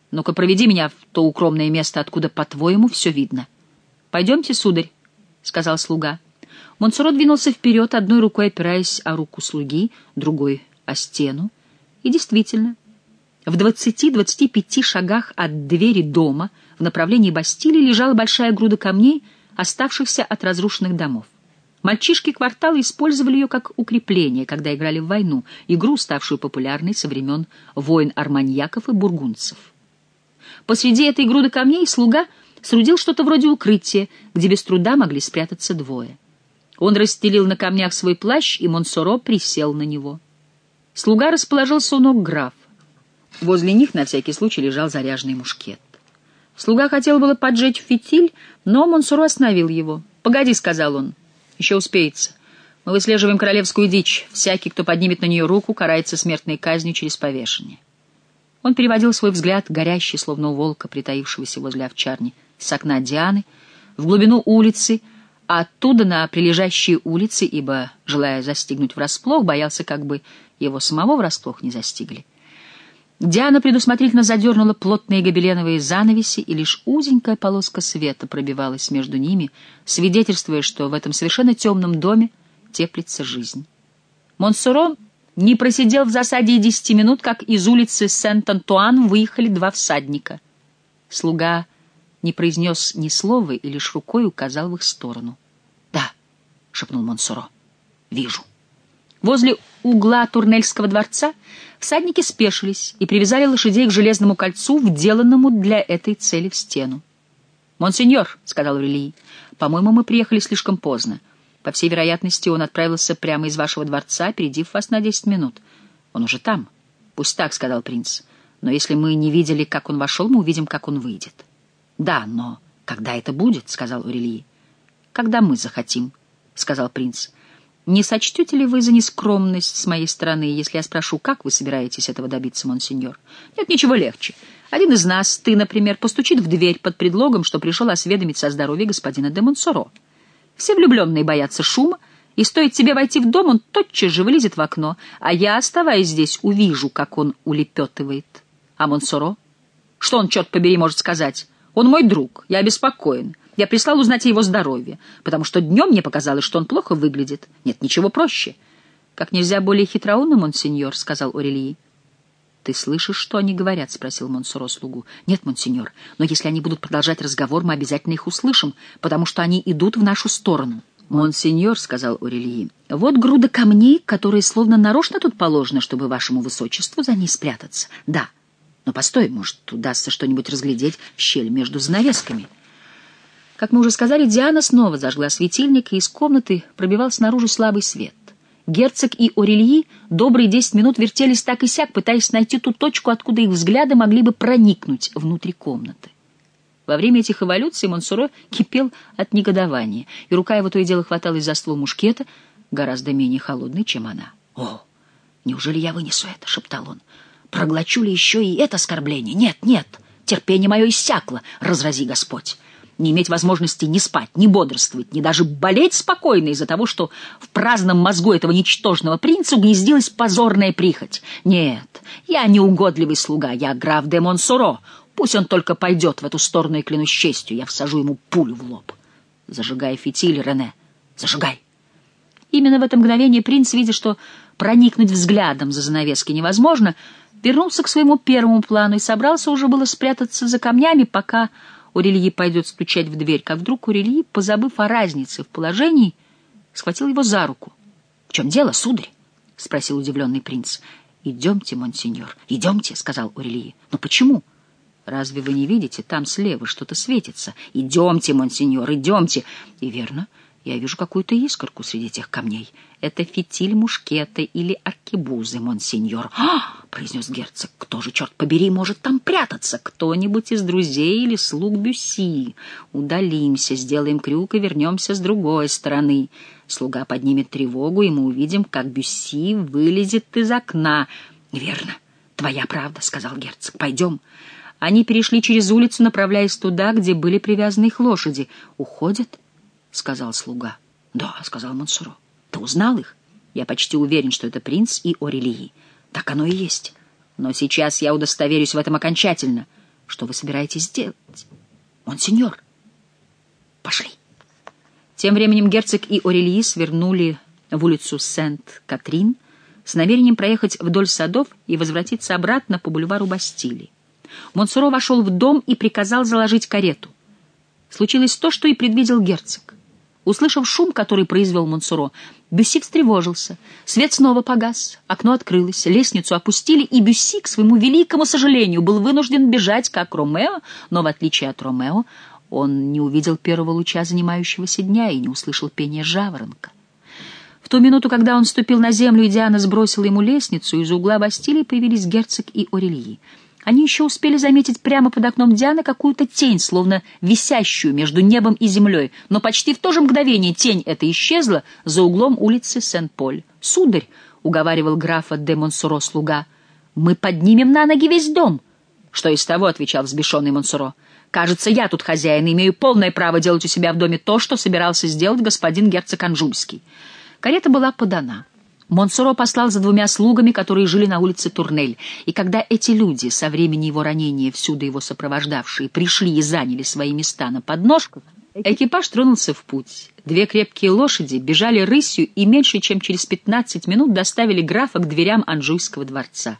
[SPEAKER 1] Ну-ка, проведи меня в то укромное место, откуда, по-твоему, все видно. — Пойдемте, сударь, — сказал слуга. Монсоро двинулся вперед, одной рукой опираясь о руку слуги, другой — о стену. И действительно, в двадцати-двадцати пяти шагах от двери дома в направлении Бастилии лежала большая груда камней, оставшихся от разрушенных домов. Мальчишки квартала использовали ее как укрепление, когда играли в войну, игру, ставшую популярной со времен войн арманьяков и бургундцев. Посреди этой груды камней слуга соорудил что-то вроде укрытия, где без труда могли спрятаться двое. Он расстелил на камнях свой плащ, и Монсоро присел на него. Слуга расположился у ног графа. Возле них на всякий случай лежал заряженный мушкет. Слуга хотел было поджечь фитиль, но Монсоро остановил его. «Погоди», — сказал он, — «еще успеется. Мы выслеживаем королевскую дичь. Всякий, кто поднимет на нее руку, карается смертной казнью через повешение». Он переводил свой взгляд, горящий, словно у волка, притаившегося возле овчарни, с окна Дианы, в глубину улицы, а оттуда на прилежащие улицы, ибо, желая застигнуть врасплох, боялся, как бы его самого врасплох не застигли. Диана предусмотрительно задернула плотные гобеленовые занавеси, и лишь узенькая полоска света пробивалась между ними, свидетельствуя, что в этом совершенно темном доме теплится жизнь. Монсоро не просидел в засаде и десяти минут, как из улицы Сент-Антуан выехали два всадника. Слуга не произнес ни слова и лишь рукой указал в их сторону. «Да», — шепнул Монсоро, — «вижу». Возле угла Турнельского дворца всадники спешились и привязали лошадей к железному кольцу, вделанному для этой цели в стену. «Монсеньор», — сказал Орелий, — «по-моему, мы приехали слишком поздно. По всей вероятности, он отправился прямо из вашего дворца, опередив вас на десять минут. Он уже там». «Пусть так», — сказал принц. «Но если мы не видели, как он вошел, мы увидим, как он выйдет». «Да, но когда это будет?» — сказал Орелий. «Когда мы захотим», — сказал принц. «Не сочтете ли вы за нескромность с моей стороны, если я спрошу, как вы собираетесь этого добиться, монсеньор?» «Нет, ничего легче. Один из нас, ты, например, постучит в дверь под предлогом, что пришел осведомиться о здоровье господина де Монсоро. Все влюбленные боятся шума, и стоит тебе войти в дом, он тотчас же вылезет в окно, а я, оставаясь здесь, увижу, как он улепетывает. А Монсоро? Что он, черт побери, может сказать? Он мой друг, я обеспокоен. Я прислал узнать о его здоровье, потому что днем мне показалось, что он плохо выглядит. Нет, ничего проще». «Как нельзя более хитроумно, монсеньор», — сказал Орелий. «Ты слышишь, что они говорят?» — спросил Монсоро слугу. «Нет, монсеньор, но если они будут продолжать разговор, мы обязательно их услышим, потому что они идут в нашу сторону». «Монсеньор», — сказал Орелий, — «вот груда камней, которые словно нарочно тут положены, чтобы вашему высочеству за ней спрятаться. Да, но постой, может, удастся что-нибудь разглядеть в щель между занавесками». Как мы уже сказали, Диана снова зажгла светильник, и из комнаты пробивался наружу слабый свет. Герцог и Орелий добрые десять минут вертелись так и сяк, пытаясь найти ту точку, откуда их взгляды могли бы проникнуть внутрь комнаты. Во время этих эволюций Монсоро кипел от негодования, и рука его то и дело хваталась за ствол мушкета, гораздо менее холодный, чем она. «О, неужели я вынесу это?» — шептал он. «Проглочу ли еще и это оскорбление? Нет, нет, терпение мое иссякло, разрази Господь. Не иметь возможности ни спать, ни бодрствовать, ни даже болеть спокойно из-за того, что в праздном мозгу этого ничтожного принца угнездилась позорная прихоть. Нет, я не угодливый слуга, я граф де Монсоро. Пусть он только пойдет в эту сторону, и, клянусь честью, я всажу ему пулю в лоб. Зажигай фитиль, Рене, зажигай». Именно в это мгновение принц, видя, что проникнуть взглядом за занавески невозможно, вернулся к своему первому плану и собрался уже было спрятаться за камнями, пока Орелий пойдет стучать в дверь, как вдруг Орелий, позабыв о разнице в положении, схватил его за руку. — В чем дело, сударь? — спросил удивленный принц. — Идемте, монсеньор, идемте, — сказал Орелий. — Но почему? — Разве вы не видите? Там слева что-то светится. — Идемте, монсеньор, идемте. И верно, я вижу какую-то искорку среди тех камней. Это фитиль мушкета или аркебузы, монсеньор. «А!» — произнес герцог. «Кто же, черт побери, может там прятаться? Кто-нибудь из друзей или слуг Бюсси. Удалимся, сделаем крюк и вернемся с другой стороны. Слуга поднимет тревогу, и мы увидим, как Бюсси вылезет из окна». «Верно, твоя правда», — сказал герцог. «Пойдем». Они перешли через улицу, направляясь туда, где были привязаны их лошади. «Уходят?» — сказал слуга. «Да», — сказал Монсоро. «Ты узнал их? Я почти уверен, что это принц и Орелий. Так оно и есть. Но сейчас я удостоверюсь в этом окончательно. Что вы собираетесь делать? Монсеньор, пошли. Тем временем герцог и Орельи свернули в улицу Сент-Катрин с намерением проехать вдоль садов и возвратиться обратно по бульвару Бастилии. Монсоро вошел в дом и приказал заложить карету. Случилось то, что и предвидел герцог. Услышав шум, который произвел Монсоро, Бюсси встревожился. Свет снова погас, окно открылось, лестницу опустили, и Бюсси, к своему великому сожалению, был вынужден бежать, как Ромео, но, в отличие от Ромео, он не увидел первого луча занимающегося дня и не услышал пения жаворонка. В ту минуту, когда он ступил на землю, и Диана сбросила ему лестницу, из угла Бастилии появились герцог и Орельи. Они еще успели заметить прямо под окном Дианы какую-то тень, словно висящую между небом и землей, но почти в то же мгновение тень эта исчезла за углом улицы Сен-Поль. «Сударь», — уговаривал графа де Монсоро слуга, — «мы поднимем на ноги весь дом». «Что из того?» — отвечал взбешенный Монсоро. «Кажется, я тут хозяин и имею полное право делать у себя в доме то, что собирался сделать господин герцог Анжуйский». Карета была подана. Монсоро послал за двумя слугами, которые жили на улице Турнель, и когда эти люди, со времени его ранения всюду его сопровождавшие, пришли и заняли свои места на подножках, экипаж тронулся в путь. Две крепкие лошади бежали рысью и меньше чем через пятнадцать минут доставили графа к дверям Анжуйского дворца.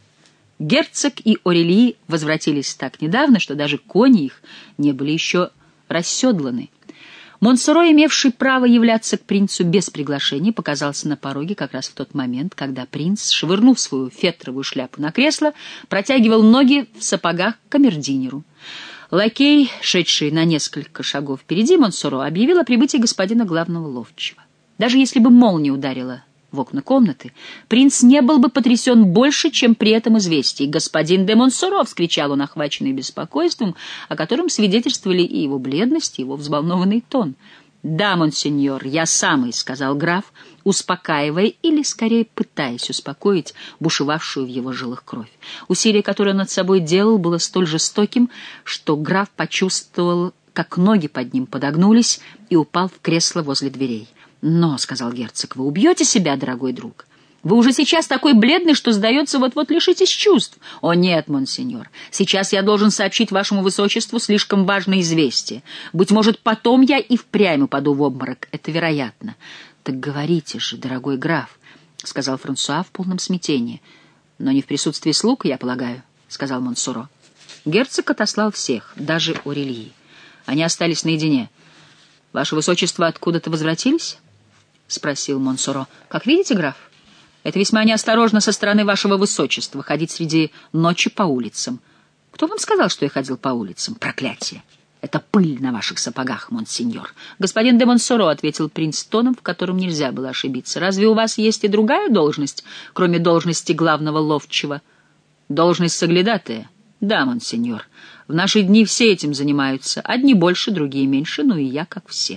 [SPEAKER 1] Герцог и Орельи возвратились так недавно, что даже кони их не были еще расседланы. Монсоро, имевший право являться к принцу без приглашения, показался на пороге как раз в тот момент, когда принц, швырнув свою фетровую шляпу на кресло, протягивал ноги в сапогах к камердинеру. Лакей, шедший на несколько шагов впереди Монсоро, объявил о прибытии господина главного ловчего. Даже если бы молния ударила в окна комнаты, принц не был бы потрясен больше, чем при этом известии. «Господин де Монсоро!» — вскричал он, охваченный беспокойством, о котором свидетельствовали и его бледность, и его взволнованный тон. «Да, монсеньор, я самый», — сказал граф, успокаивая или, скорее, пытаясь успокоить бушевавшую в его жилах кровь. Усилие, которое он над собой делал, было столь жестоким, что граф почувствовал, как ноги под ним подогнулись, и упал в кресло возле дверей. «Но», — сказал герцог, — «вы убьете себя, дорогой друг. Вы уже сейчас такой бледный, что, сдается, вот-вот лишитесь чувств». «О нет, монсеньор, сейчас я должен сообщить вашему высочеству слишком важное известие. Быть может, потом я и впрямь упаду в обморок. Это вероятно». «Так говорите же, дорогой граф», — сказал Франсуа в полном смятении. «Но не в присутствии слуг, я полагаю», — сказал Монсоро. Герцог отослал всех, даже Орельи. Они остались наедине. «Ваше высочество откуда-то возвратились?» — спросил Монсоро. «Как видите, граф, это весьма неосторожно со стороны вашего высочества ходить среди ночи по улицам. Кто вам сказал, что я ходил по улицам? Проклятие! Это пыль на ваших сапогах, монсеньор». «Господин де Монсоро», — ответил принц тоном, в котором нельзя было ошибиться, — «разве у вас есть и другая должность, кроме должности главного ловчего?» «Должность соглядатая?» «Да, монсеньор. В наши дни все этим занимаются. Одни больше, другие меньше, ну и я как все».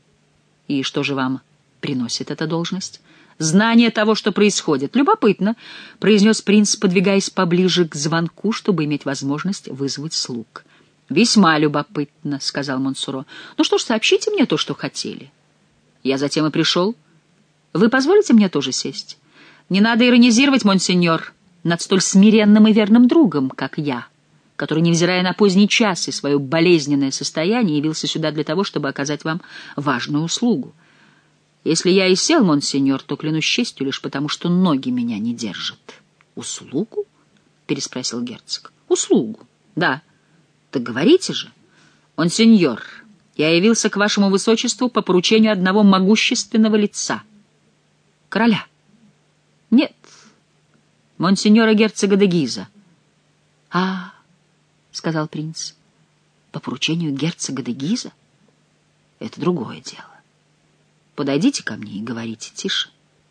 [SPEAKER 1] «И что же вам приносит эта должность?» «Знание того, что происходит. Любопытно», — произнес принц, подвигаясь поближе к звонку, чтобы иметь возможность вызвать слуг. «Весьма любопытно», — сказал Монсоро. «Ну что ж, сообщите мне то, что хотели». «Я затем и пришел. Вы позволите мне тоже сесть?» «Не надо иронизировать, монсеньор, над столь смиренным и верным другом, как я, который, невзирая на поздний час и свое болезненное состояние, явился сюда для того, чтобы оказать вам важную услугу. Если я и сел, монсеньор, то клянусь честью лишь потому, что ноги меня не держат». «Услугу?» — переспросил герцог. «Услугу, да. Так говорите же». «Монсеньор, я явился к вашему высочеству по поручению одного могущественного лица». «Короля?» «Нет, монсеньора герцога де Гиза». «А, — сказал принц, — по поручению герцога де Гиза? Это другое дело. Подойдите ко мне и говорите тише».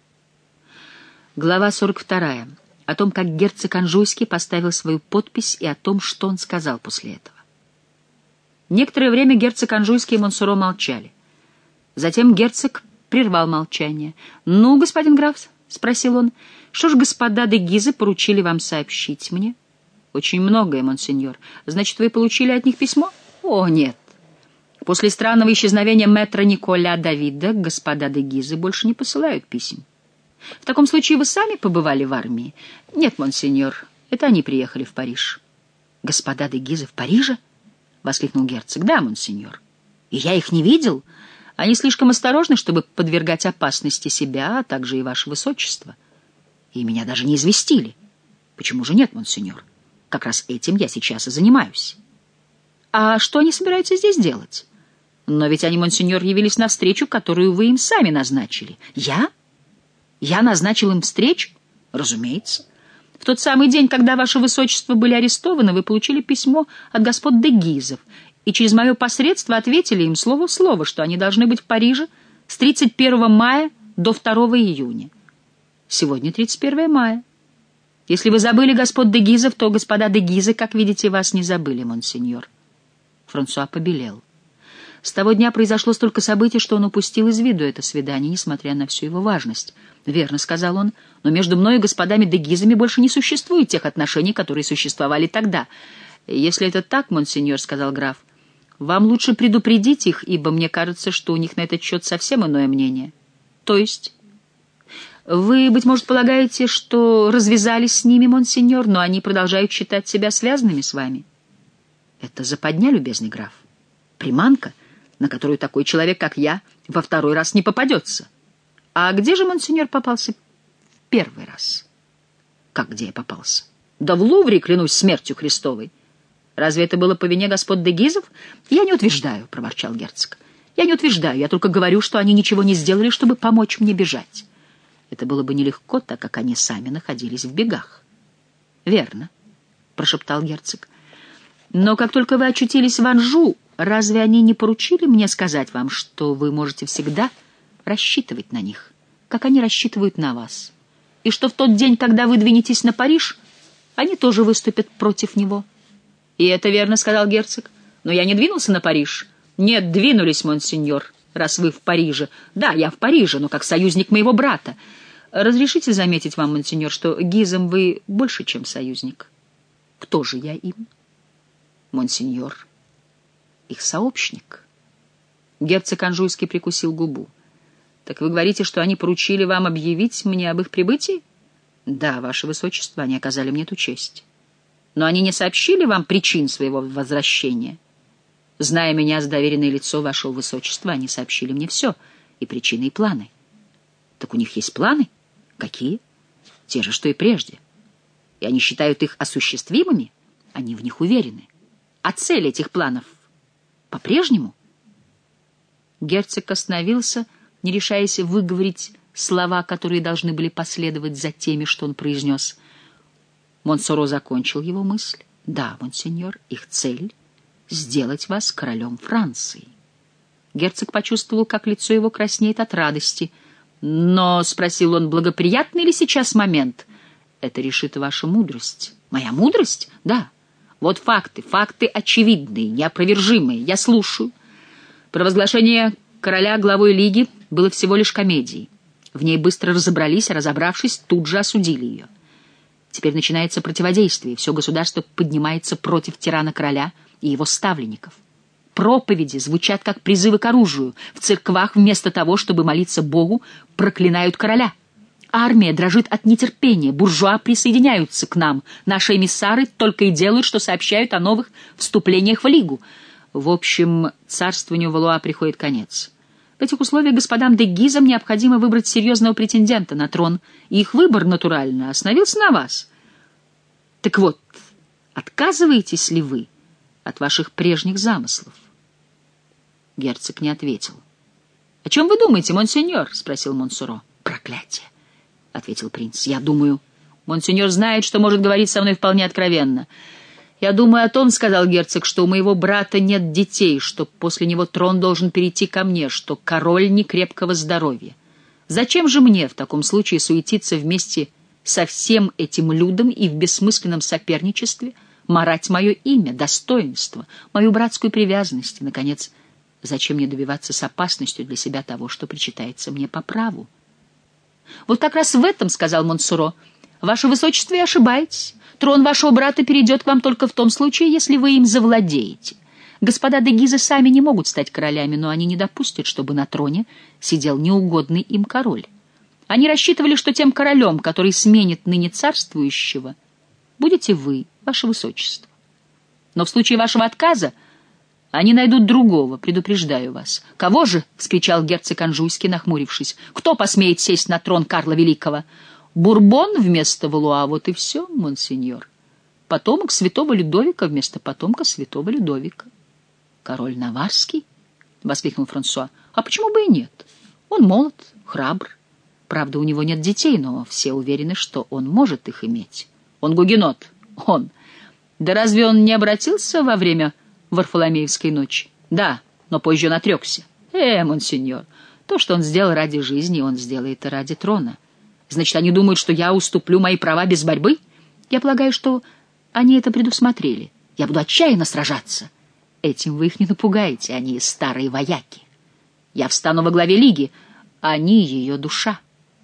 [SPEAKER 1] Глава сорок вторая. О том, как герцог Анжуйский поставил свою подпись, и о том, что он сказал после этого. Некоторое время герцог Анжуйский и Монсоро молчали. Затем герцог прервал молчание. «Ну, господин граф, — спросил он, — что ж господа де Гизы поручили вам сообщить мне?» «Очень многое, монсеньор. Значит, вы получили от них письмо?» «О, нет. После странного исчезновения мэтра Николя Давида господа де Гизы больше не посылают писем». «В таком случае вы сами побывали в армии?» «Нет, монсеньор, это они приехали в Париж». «Господа де Гиза в Париже?» — воскликнул герцог. «Да, монсеньор. И я их не видел. Они слишком осторожны, чтобы подвергать опасности себя, а также и ваше высочество. И меня даже не известили. Почему же нет, монсеньор? Как раз этим я сейчас и занимаюсь». «А что они собираются здесь делать?» «Но ведь они, монсеньор, явились на встречу, которую вы им сами назначили». «Я? Я назначил им встречу?» «Разумеется. В тот самый день, когда ваше высочество были арестованы, вы получили письмо от господ де Гизов, и через мое посредство ответили им слово в слово, что они должны быть в Париже с тридцать первого мая до второго июня. Сегодня тридцать первое мая. Если вы забыли господ де Гизов, то господа де Гизы, как видите, вас не забыли, монсеньор». Франсуа побелел. С того дня произошло столько событий, что он упустил из виду это свидание, несмотря на всю его важность. «Верно», — сказал он, — «но между мной и господами де Гизами больше не существует тех отношений, которые существовали тогда». «Если это так, монсеньор», — сказал граф, — «вам лучше предупредить их, ибо мне кажется, что у них на этот счет совсем иное мнение». «То есть?» «Вы, быть может, полагаете, что развязались с ними, монсеньор, но они продолжают считать себя связанными с вами?» «Это западня, любезный граф, приманка, на которую такой человек, как я, во второй раз не попадется». «А где же монсеньор попался в первый раз?» «Как где я попался?» «Да в Лувре, клянусь смертью Христовой». «Разве это было по вине господ де Гизов?» «Я не утверждаю», — проворчал герцог. «Я не утверждаю, я только говорю, что они ничего не сделали, чтобы помочь мне бежать. Это было бы нелегко, так как они сами находились в бегах». «Верно», — прошептал герцог. «Но как только вы очутились в Анжу, разве они не поручили мне сказать вам, что вы можете всегда рассчитывать на них, как они рассчитывают на вас, и что в тот день, когда вы двинетесь на Париж, они тоже выступят против него?» «И это верно», — сказал герцог. «Но я не двинулся на Париж». «Нет, двинулись, монсеньор, раз вы в Париже». «Да, я в Париже, но как союзник моего брата. Разрешите заметить вам, монсеньор, что Гизом вы больше, чем союзник». «Кто же я им?» «Монсеньор, их сообщник». Герцог Анжуйский прикусил губу. «Так вы говорите, что они поручили вам объявить мне об их прибытии?» «Да, ваше высочество, они оказали мне эту честь». «Но они не сообщили вам причин своего возвращения?» «Зная меня с доверенное лицо вашего высочества, они сообщили мне все, и причины, и планы». «Так у них есть планы? Какие?» «Те же, что и прежде. И они считают их осуществимыми?» «Они в них уверены. А цель этих планов по-прежнему?» Герцог остановился, не решаясь выговорить слова, которые должны были последовать за теми, что он произнес. Монсоро закончил его мысль. «Да, монсеньор, их цель — сделать вас королем Франции». Герцог почувствовал, как лицо его краснеет от радости. «Но, — спросил он, — благоприятный ли сейчас момент? Это решит ваша мудрость». «Моя мудрость? Да. Вот факты, факты очевидные, неопровержимые. Я слушаю». Провозглашение короля главой Лиги было всего лишь комедией. В ней быстро разобрались, а разобравшись, тут же осудили ее. Теперь начинается противодействие, все государство поднимается против тирана-короля и его ставленников. Проповеди звучат как призывы к оружию. В церквах вместо того, чтобы молиться Богу, проклинают короля. Армия дрожит от нетерпения, буржуа присоединяются к нам. Наши эмиссары только и делают, что сообщают о новых вступлениях в Лигу. В общем, царствованию Валуа приходит конец. В этих условиях господам де Гизам необходимо выбрать серьезного претендента на трон, и их выбор, натурально, остановился на вас. Так вот, отказываетесь ли вы от ваших прежних замыслов?» Герцог не ответил. «О чем вы думаете, монсеньор?» — спросил Монсоро. «Проклятие!» — ответил принц. «Я думаю, монсеньор знает, что может говорить со мной вполне откровенно. «Я думаю о том, — сказал герцог, — что у моего брата нет детей, что после него трон должен перейти ко мне, что король не крепкого здоровья. Зачем же мне в таком случае суетиться вместе со всем этим людом и в бессмысленном соперничестве марать мое имя, достоинство, мою братскую привязанность? И, наконец, зачем мне добиваться с опасностью для себя того, что причитается мне по праву?» «Вот как раз в этом, — сказал Монсоро, — ваше высочество, и ошибаетесь. Трон вашего брата перейдет к вам только в том случае, если вы им завладеете. Господа де Гизы сами не могут стать королями, но они не допустят, чтобы на троне сидел неугодный им король. Они рассчитывали, что тем королем, который сменит ныне царствующего, будете вы, ваше высочество. Но в случае вашего отказа они найдут другого, предупреждаю вас. — Кого же? — вскричал герцог Анжуйский, нахмурившись. — Кто посмеет сесть на трон Карла Великого? Бурбон вместо Валуа, вот и все, монсеньор. Потомок святого Людовика вместо потомка святого Людовика. — Король Наварский? — воскликнул Франсуа. — А почему бы и нет? Он молод, храбр. Правда, у него нет детей, но все уверены, что он может их иметь. Он гугенот. Он. Да разве он не обратился во время Варфоломеевской ночи? Да, но позже он отрекся. Э, монсеньор, то, что он сделал ради жизни, он сделает и ради трона. Значит, они думают, что я уступлю мои права без борьбы? Я полагаю, что они это предусмотрели. Я буду отчаянно сражаться. Этим вы их не напугаете, они старые вояки. Я встану во главе лиги, они ее душа.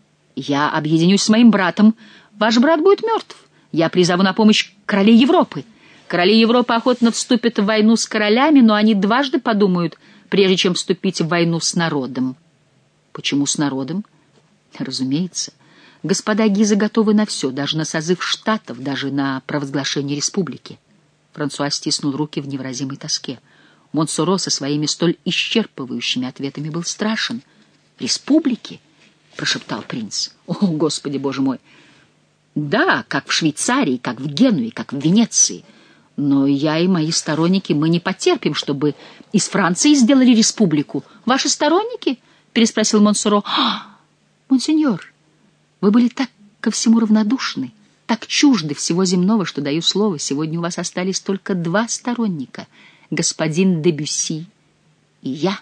[SPEAKER 1] Я объединюсь с моим братом. Ваш брат будет мертв. Я призову на помощь королей Европы. Короли Европы охотно вступят в войну с королями, но они дважды подумают, прежде чем вступить в войну с народом. Почему с народом? Разумеется. Господа Гиза готовы на все, даже на созыв штатов, даже на провозглашение республики. Франсуа стиснул руки в невыразимой тоске. Монсоро со своими столь исчерпывающими ответами был страшен. «Республики?» — прошептал принц. «О, Господи, Боже мой! Да, как в Швейцарии, как в Генуе, как в Венеции. Но я и мои сторонники, мы не потерпим, чтобы из Франции сделали республику. Ваши сторонники?» — переспросил Монсоро. «А, монсеньор, вы были так ко всему равнодушны, так чужды всего земного, что, даю слово, сегодня у вас остались только два сторонника — господин де Бюсси и я».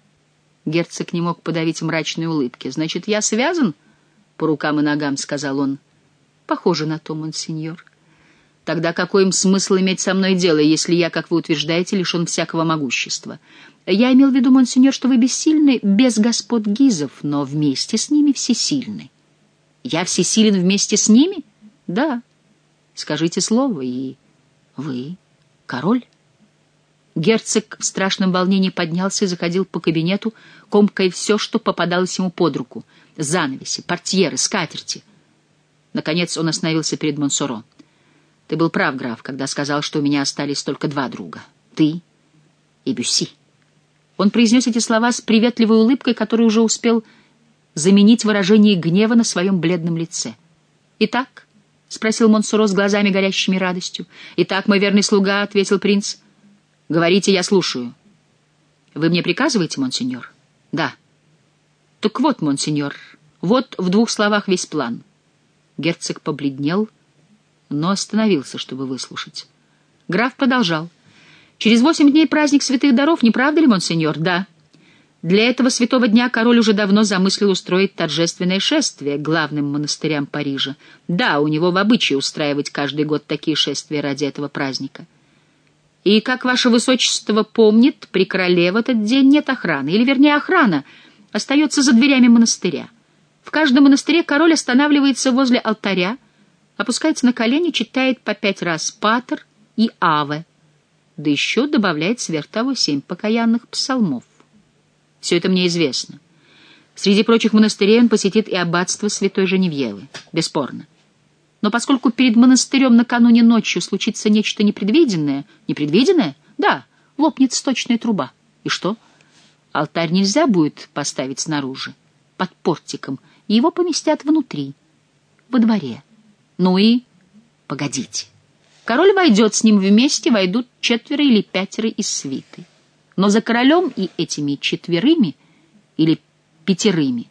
[SPEAKER 1] Герцог не мог подавить мрачной улыбки. «Значит, я связан по рукам и ногам?» — сказал он. «Похоже на то, монсеньор. Тогда какой им смысл иметь со мной дело, если я, как вы утверждаете, лишен всякого могущества? Я имел в виду, монсеньор, что вы бессильны без господ Гизов, но вместе с ними всесильны». «Я всесилен вместе с ними?» «Да. Скажите слово, и вы король». Герцог в страшном волнении поднялся и заходил по кабинету, комкая все, что попадалось ему под руку. Занавеси, портьеры, скатерти. Наконец он остановился перед Монсоро. «Ты был прав, граф, когда сказал, что у меня остались только два друга. Ты и Бюсси». Он произнес эти слова с приветливой улыбкой, которую уже успел заменить выражение гнева на своем бледном лице. «Итак?» — спросил Монсоро с глазами, горящими радостью. «Итак, мой верный слуга», — ответил принц. «Говорите, я слушаю». «Вы мне приказываете, монсеньор?» «Да». «Так вот, монсеньор, вот в двух словах весь план». Герцог побледнел, но остановился, чтобы выслушать. Граф продолжал. «Через восемь дней праздник святых даров, не правда ли, монсеньор?» «Да». Для этого святого дня король уже давно замыслил устроить торжественное шествие к главным монастырям Парижа. Да, у него в обычае устраивать каждый год такие шествия ради этого праздника. И, как ваше высочество помнит, при короле в этот день нет охраны, или, вернее, охрана остается за дверями монастыря. В каждом монастыре король останавливается возле алтаря, опускается на колени, читает по пять раз «Патер» и «Аве», да еще добавляет сверх того семь покаянных псалмов. Все это мне известно. Среди прочих монастырей он посетит и аббатство святой Женевьевы, бесспорно. Но поскольку перед монастырем накануне ночью случится нечто непредвиденное... Непредвиденное? Да, лопнет сточная труба. И что? Алтарь нельзя будет поставить снаружи, под портиком, и его поместят внутри, во дворе. Ну и... Погодите. Король войдет с ним вместе, войдут четверо или пятеро из свиты. Но за королем и этими четверыми или пятерыми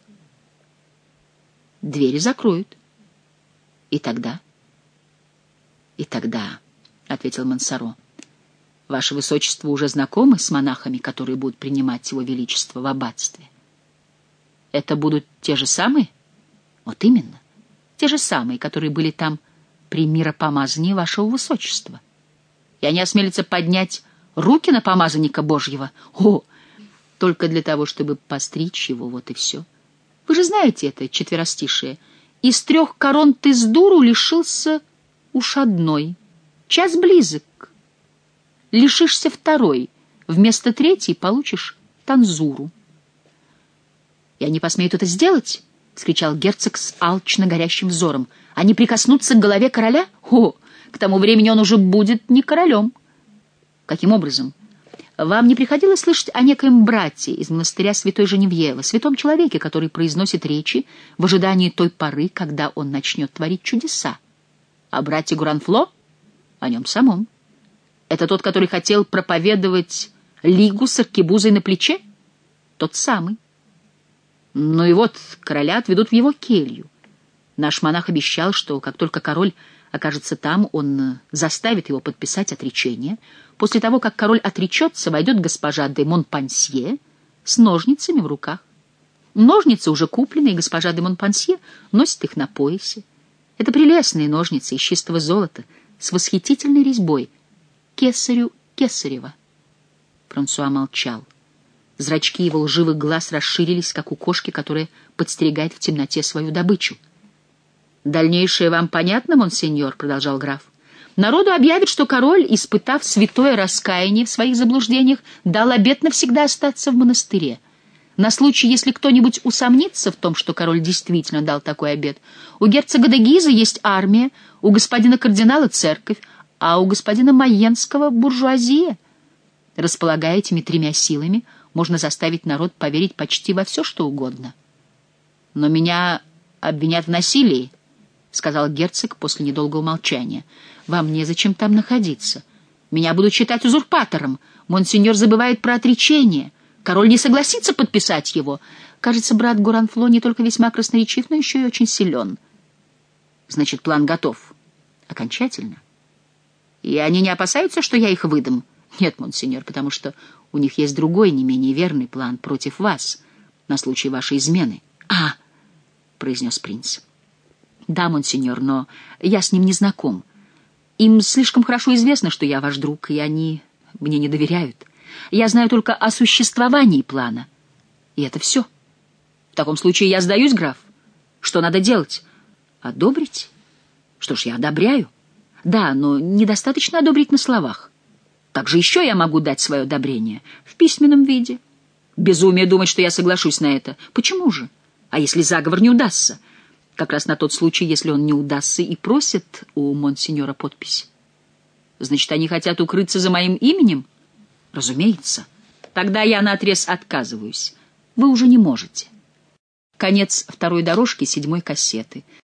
[SPEAKER 1] двери закроют. И тогда... И тогда, — ответил Монсоро, — ваше высочество уже знакомы с монахами, которые будут принимать его величество в аббатстве? Это будут те же самые? Вот именно. Те же самые, которые были там при миропомазании вашего высочества. И они осмелятся поднять руки на помазанника Божьего? О, только для того, чтобы постричь его, вот и все. Вы же знаете это четверостишее. Из трех корон ты с дуру лишился уж одной. Час близок. Лишишься второй. Вместо третьей получишь танзуру. «И они посмеют это сделать?» — вскричал герцог с алчно горящим взором. «Они прикоснутся к голове короля? О, к тому времени он уже будет не королем. Каким образом? Вам не приходилось слышать о некоем брате из монастыря Святой Женевьевы, святом человеке, который произносит речи в ожидании той поры, когда он начнет творить чудеса? О брате Гуранфло? О нем самом. Это тот, который хотел проповедовать лигу с аркебузой на плече? Тот самый. Ну и вот короля отведут в его келью. Наш монах обещал, что как только король окажется там, он заставит его подписать отречение. После того, как король отречется, войдет госпожа де Монпансье с ножницами в руках. Ножницы уже куплены, и госпожа де Монпансье носит их на поясе. Это прелестные ножницы из чистого золота с восхитительной резьбой. Кесарю Кесарева. Франсуа молчал. Зрачки его лживых глаз расширились, как у кошки, которая подстерегает в темноте свою добычу. «Дальнейшее вам понятно, монсеньор?» — продолжал граф. «Народу объявит, что король, испытав святое раскаяние в своих заблуждениях, дал обет навсегда остаться в монастыре. На случай, если кто-нибудь усомнится в том, что король действительно дал такой обет, у герцога де Гиза есть армия, у господина кардинала церковь, а у господина Майенского буржуазия. Располагая этими тремя силами, можно заставить народ поверить почти во все, что угодно. Но меня обвинят в насилии, — сказал герцог после недолгого молчания. — Вам незачем там находиться. Меня будут считать узурпатором. Монсеньор забывает про отречение. Король не согласится подписать его. Кажется, брат Гуранфло не только весьма красноречив, но еще и очень силен. Значит, план готов. Окончательно. И они не опасаются, что я их выдам? Нет, монсеньор, потому что у них есть другой, не менее верный план против вас, на случай вашей измены. — А! — произнес принц. «Да, монсеньор, но я с ним не знаком. Им слишком хорошо известно, что я ваш друг, и они мне не доверяют. Я знаю только о существовании плана. И это все. В таком случае я сдаюсь, граф. Что надо делать? Одобрить? Что ж, я одобряю. Да, но недостаточно одобрить на словах. Как же еще я могу дать свое одобрение? В письменном виде. Безумие думать, что я соглашусь на это. Почему же? А если заговор не удастся? Как раз на тот случай, если он не удастся, и просят у монсеньора подпись. Значит, они хотят укрыться за моим именем? Разумеется. Тогда я наотрез отказываюсь. Вы уже не можете. Конец второй дорожки седьмой кассеты.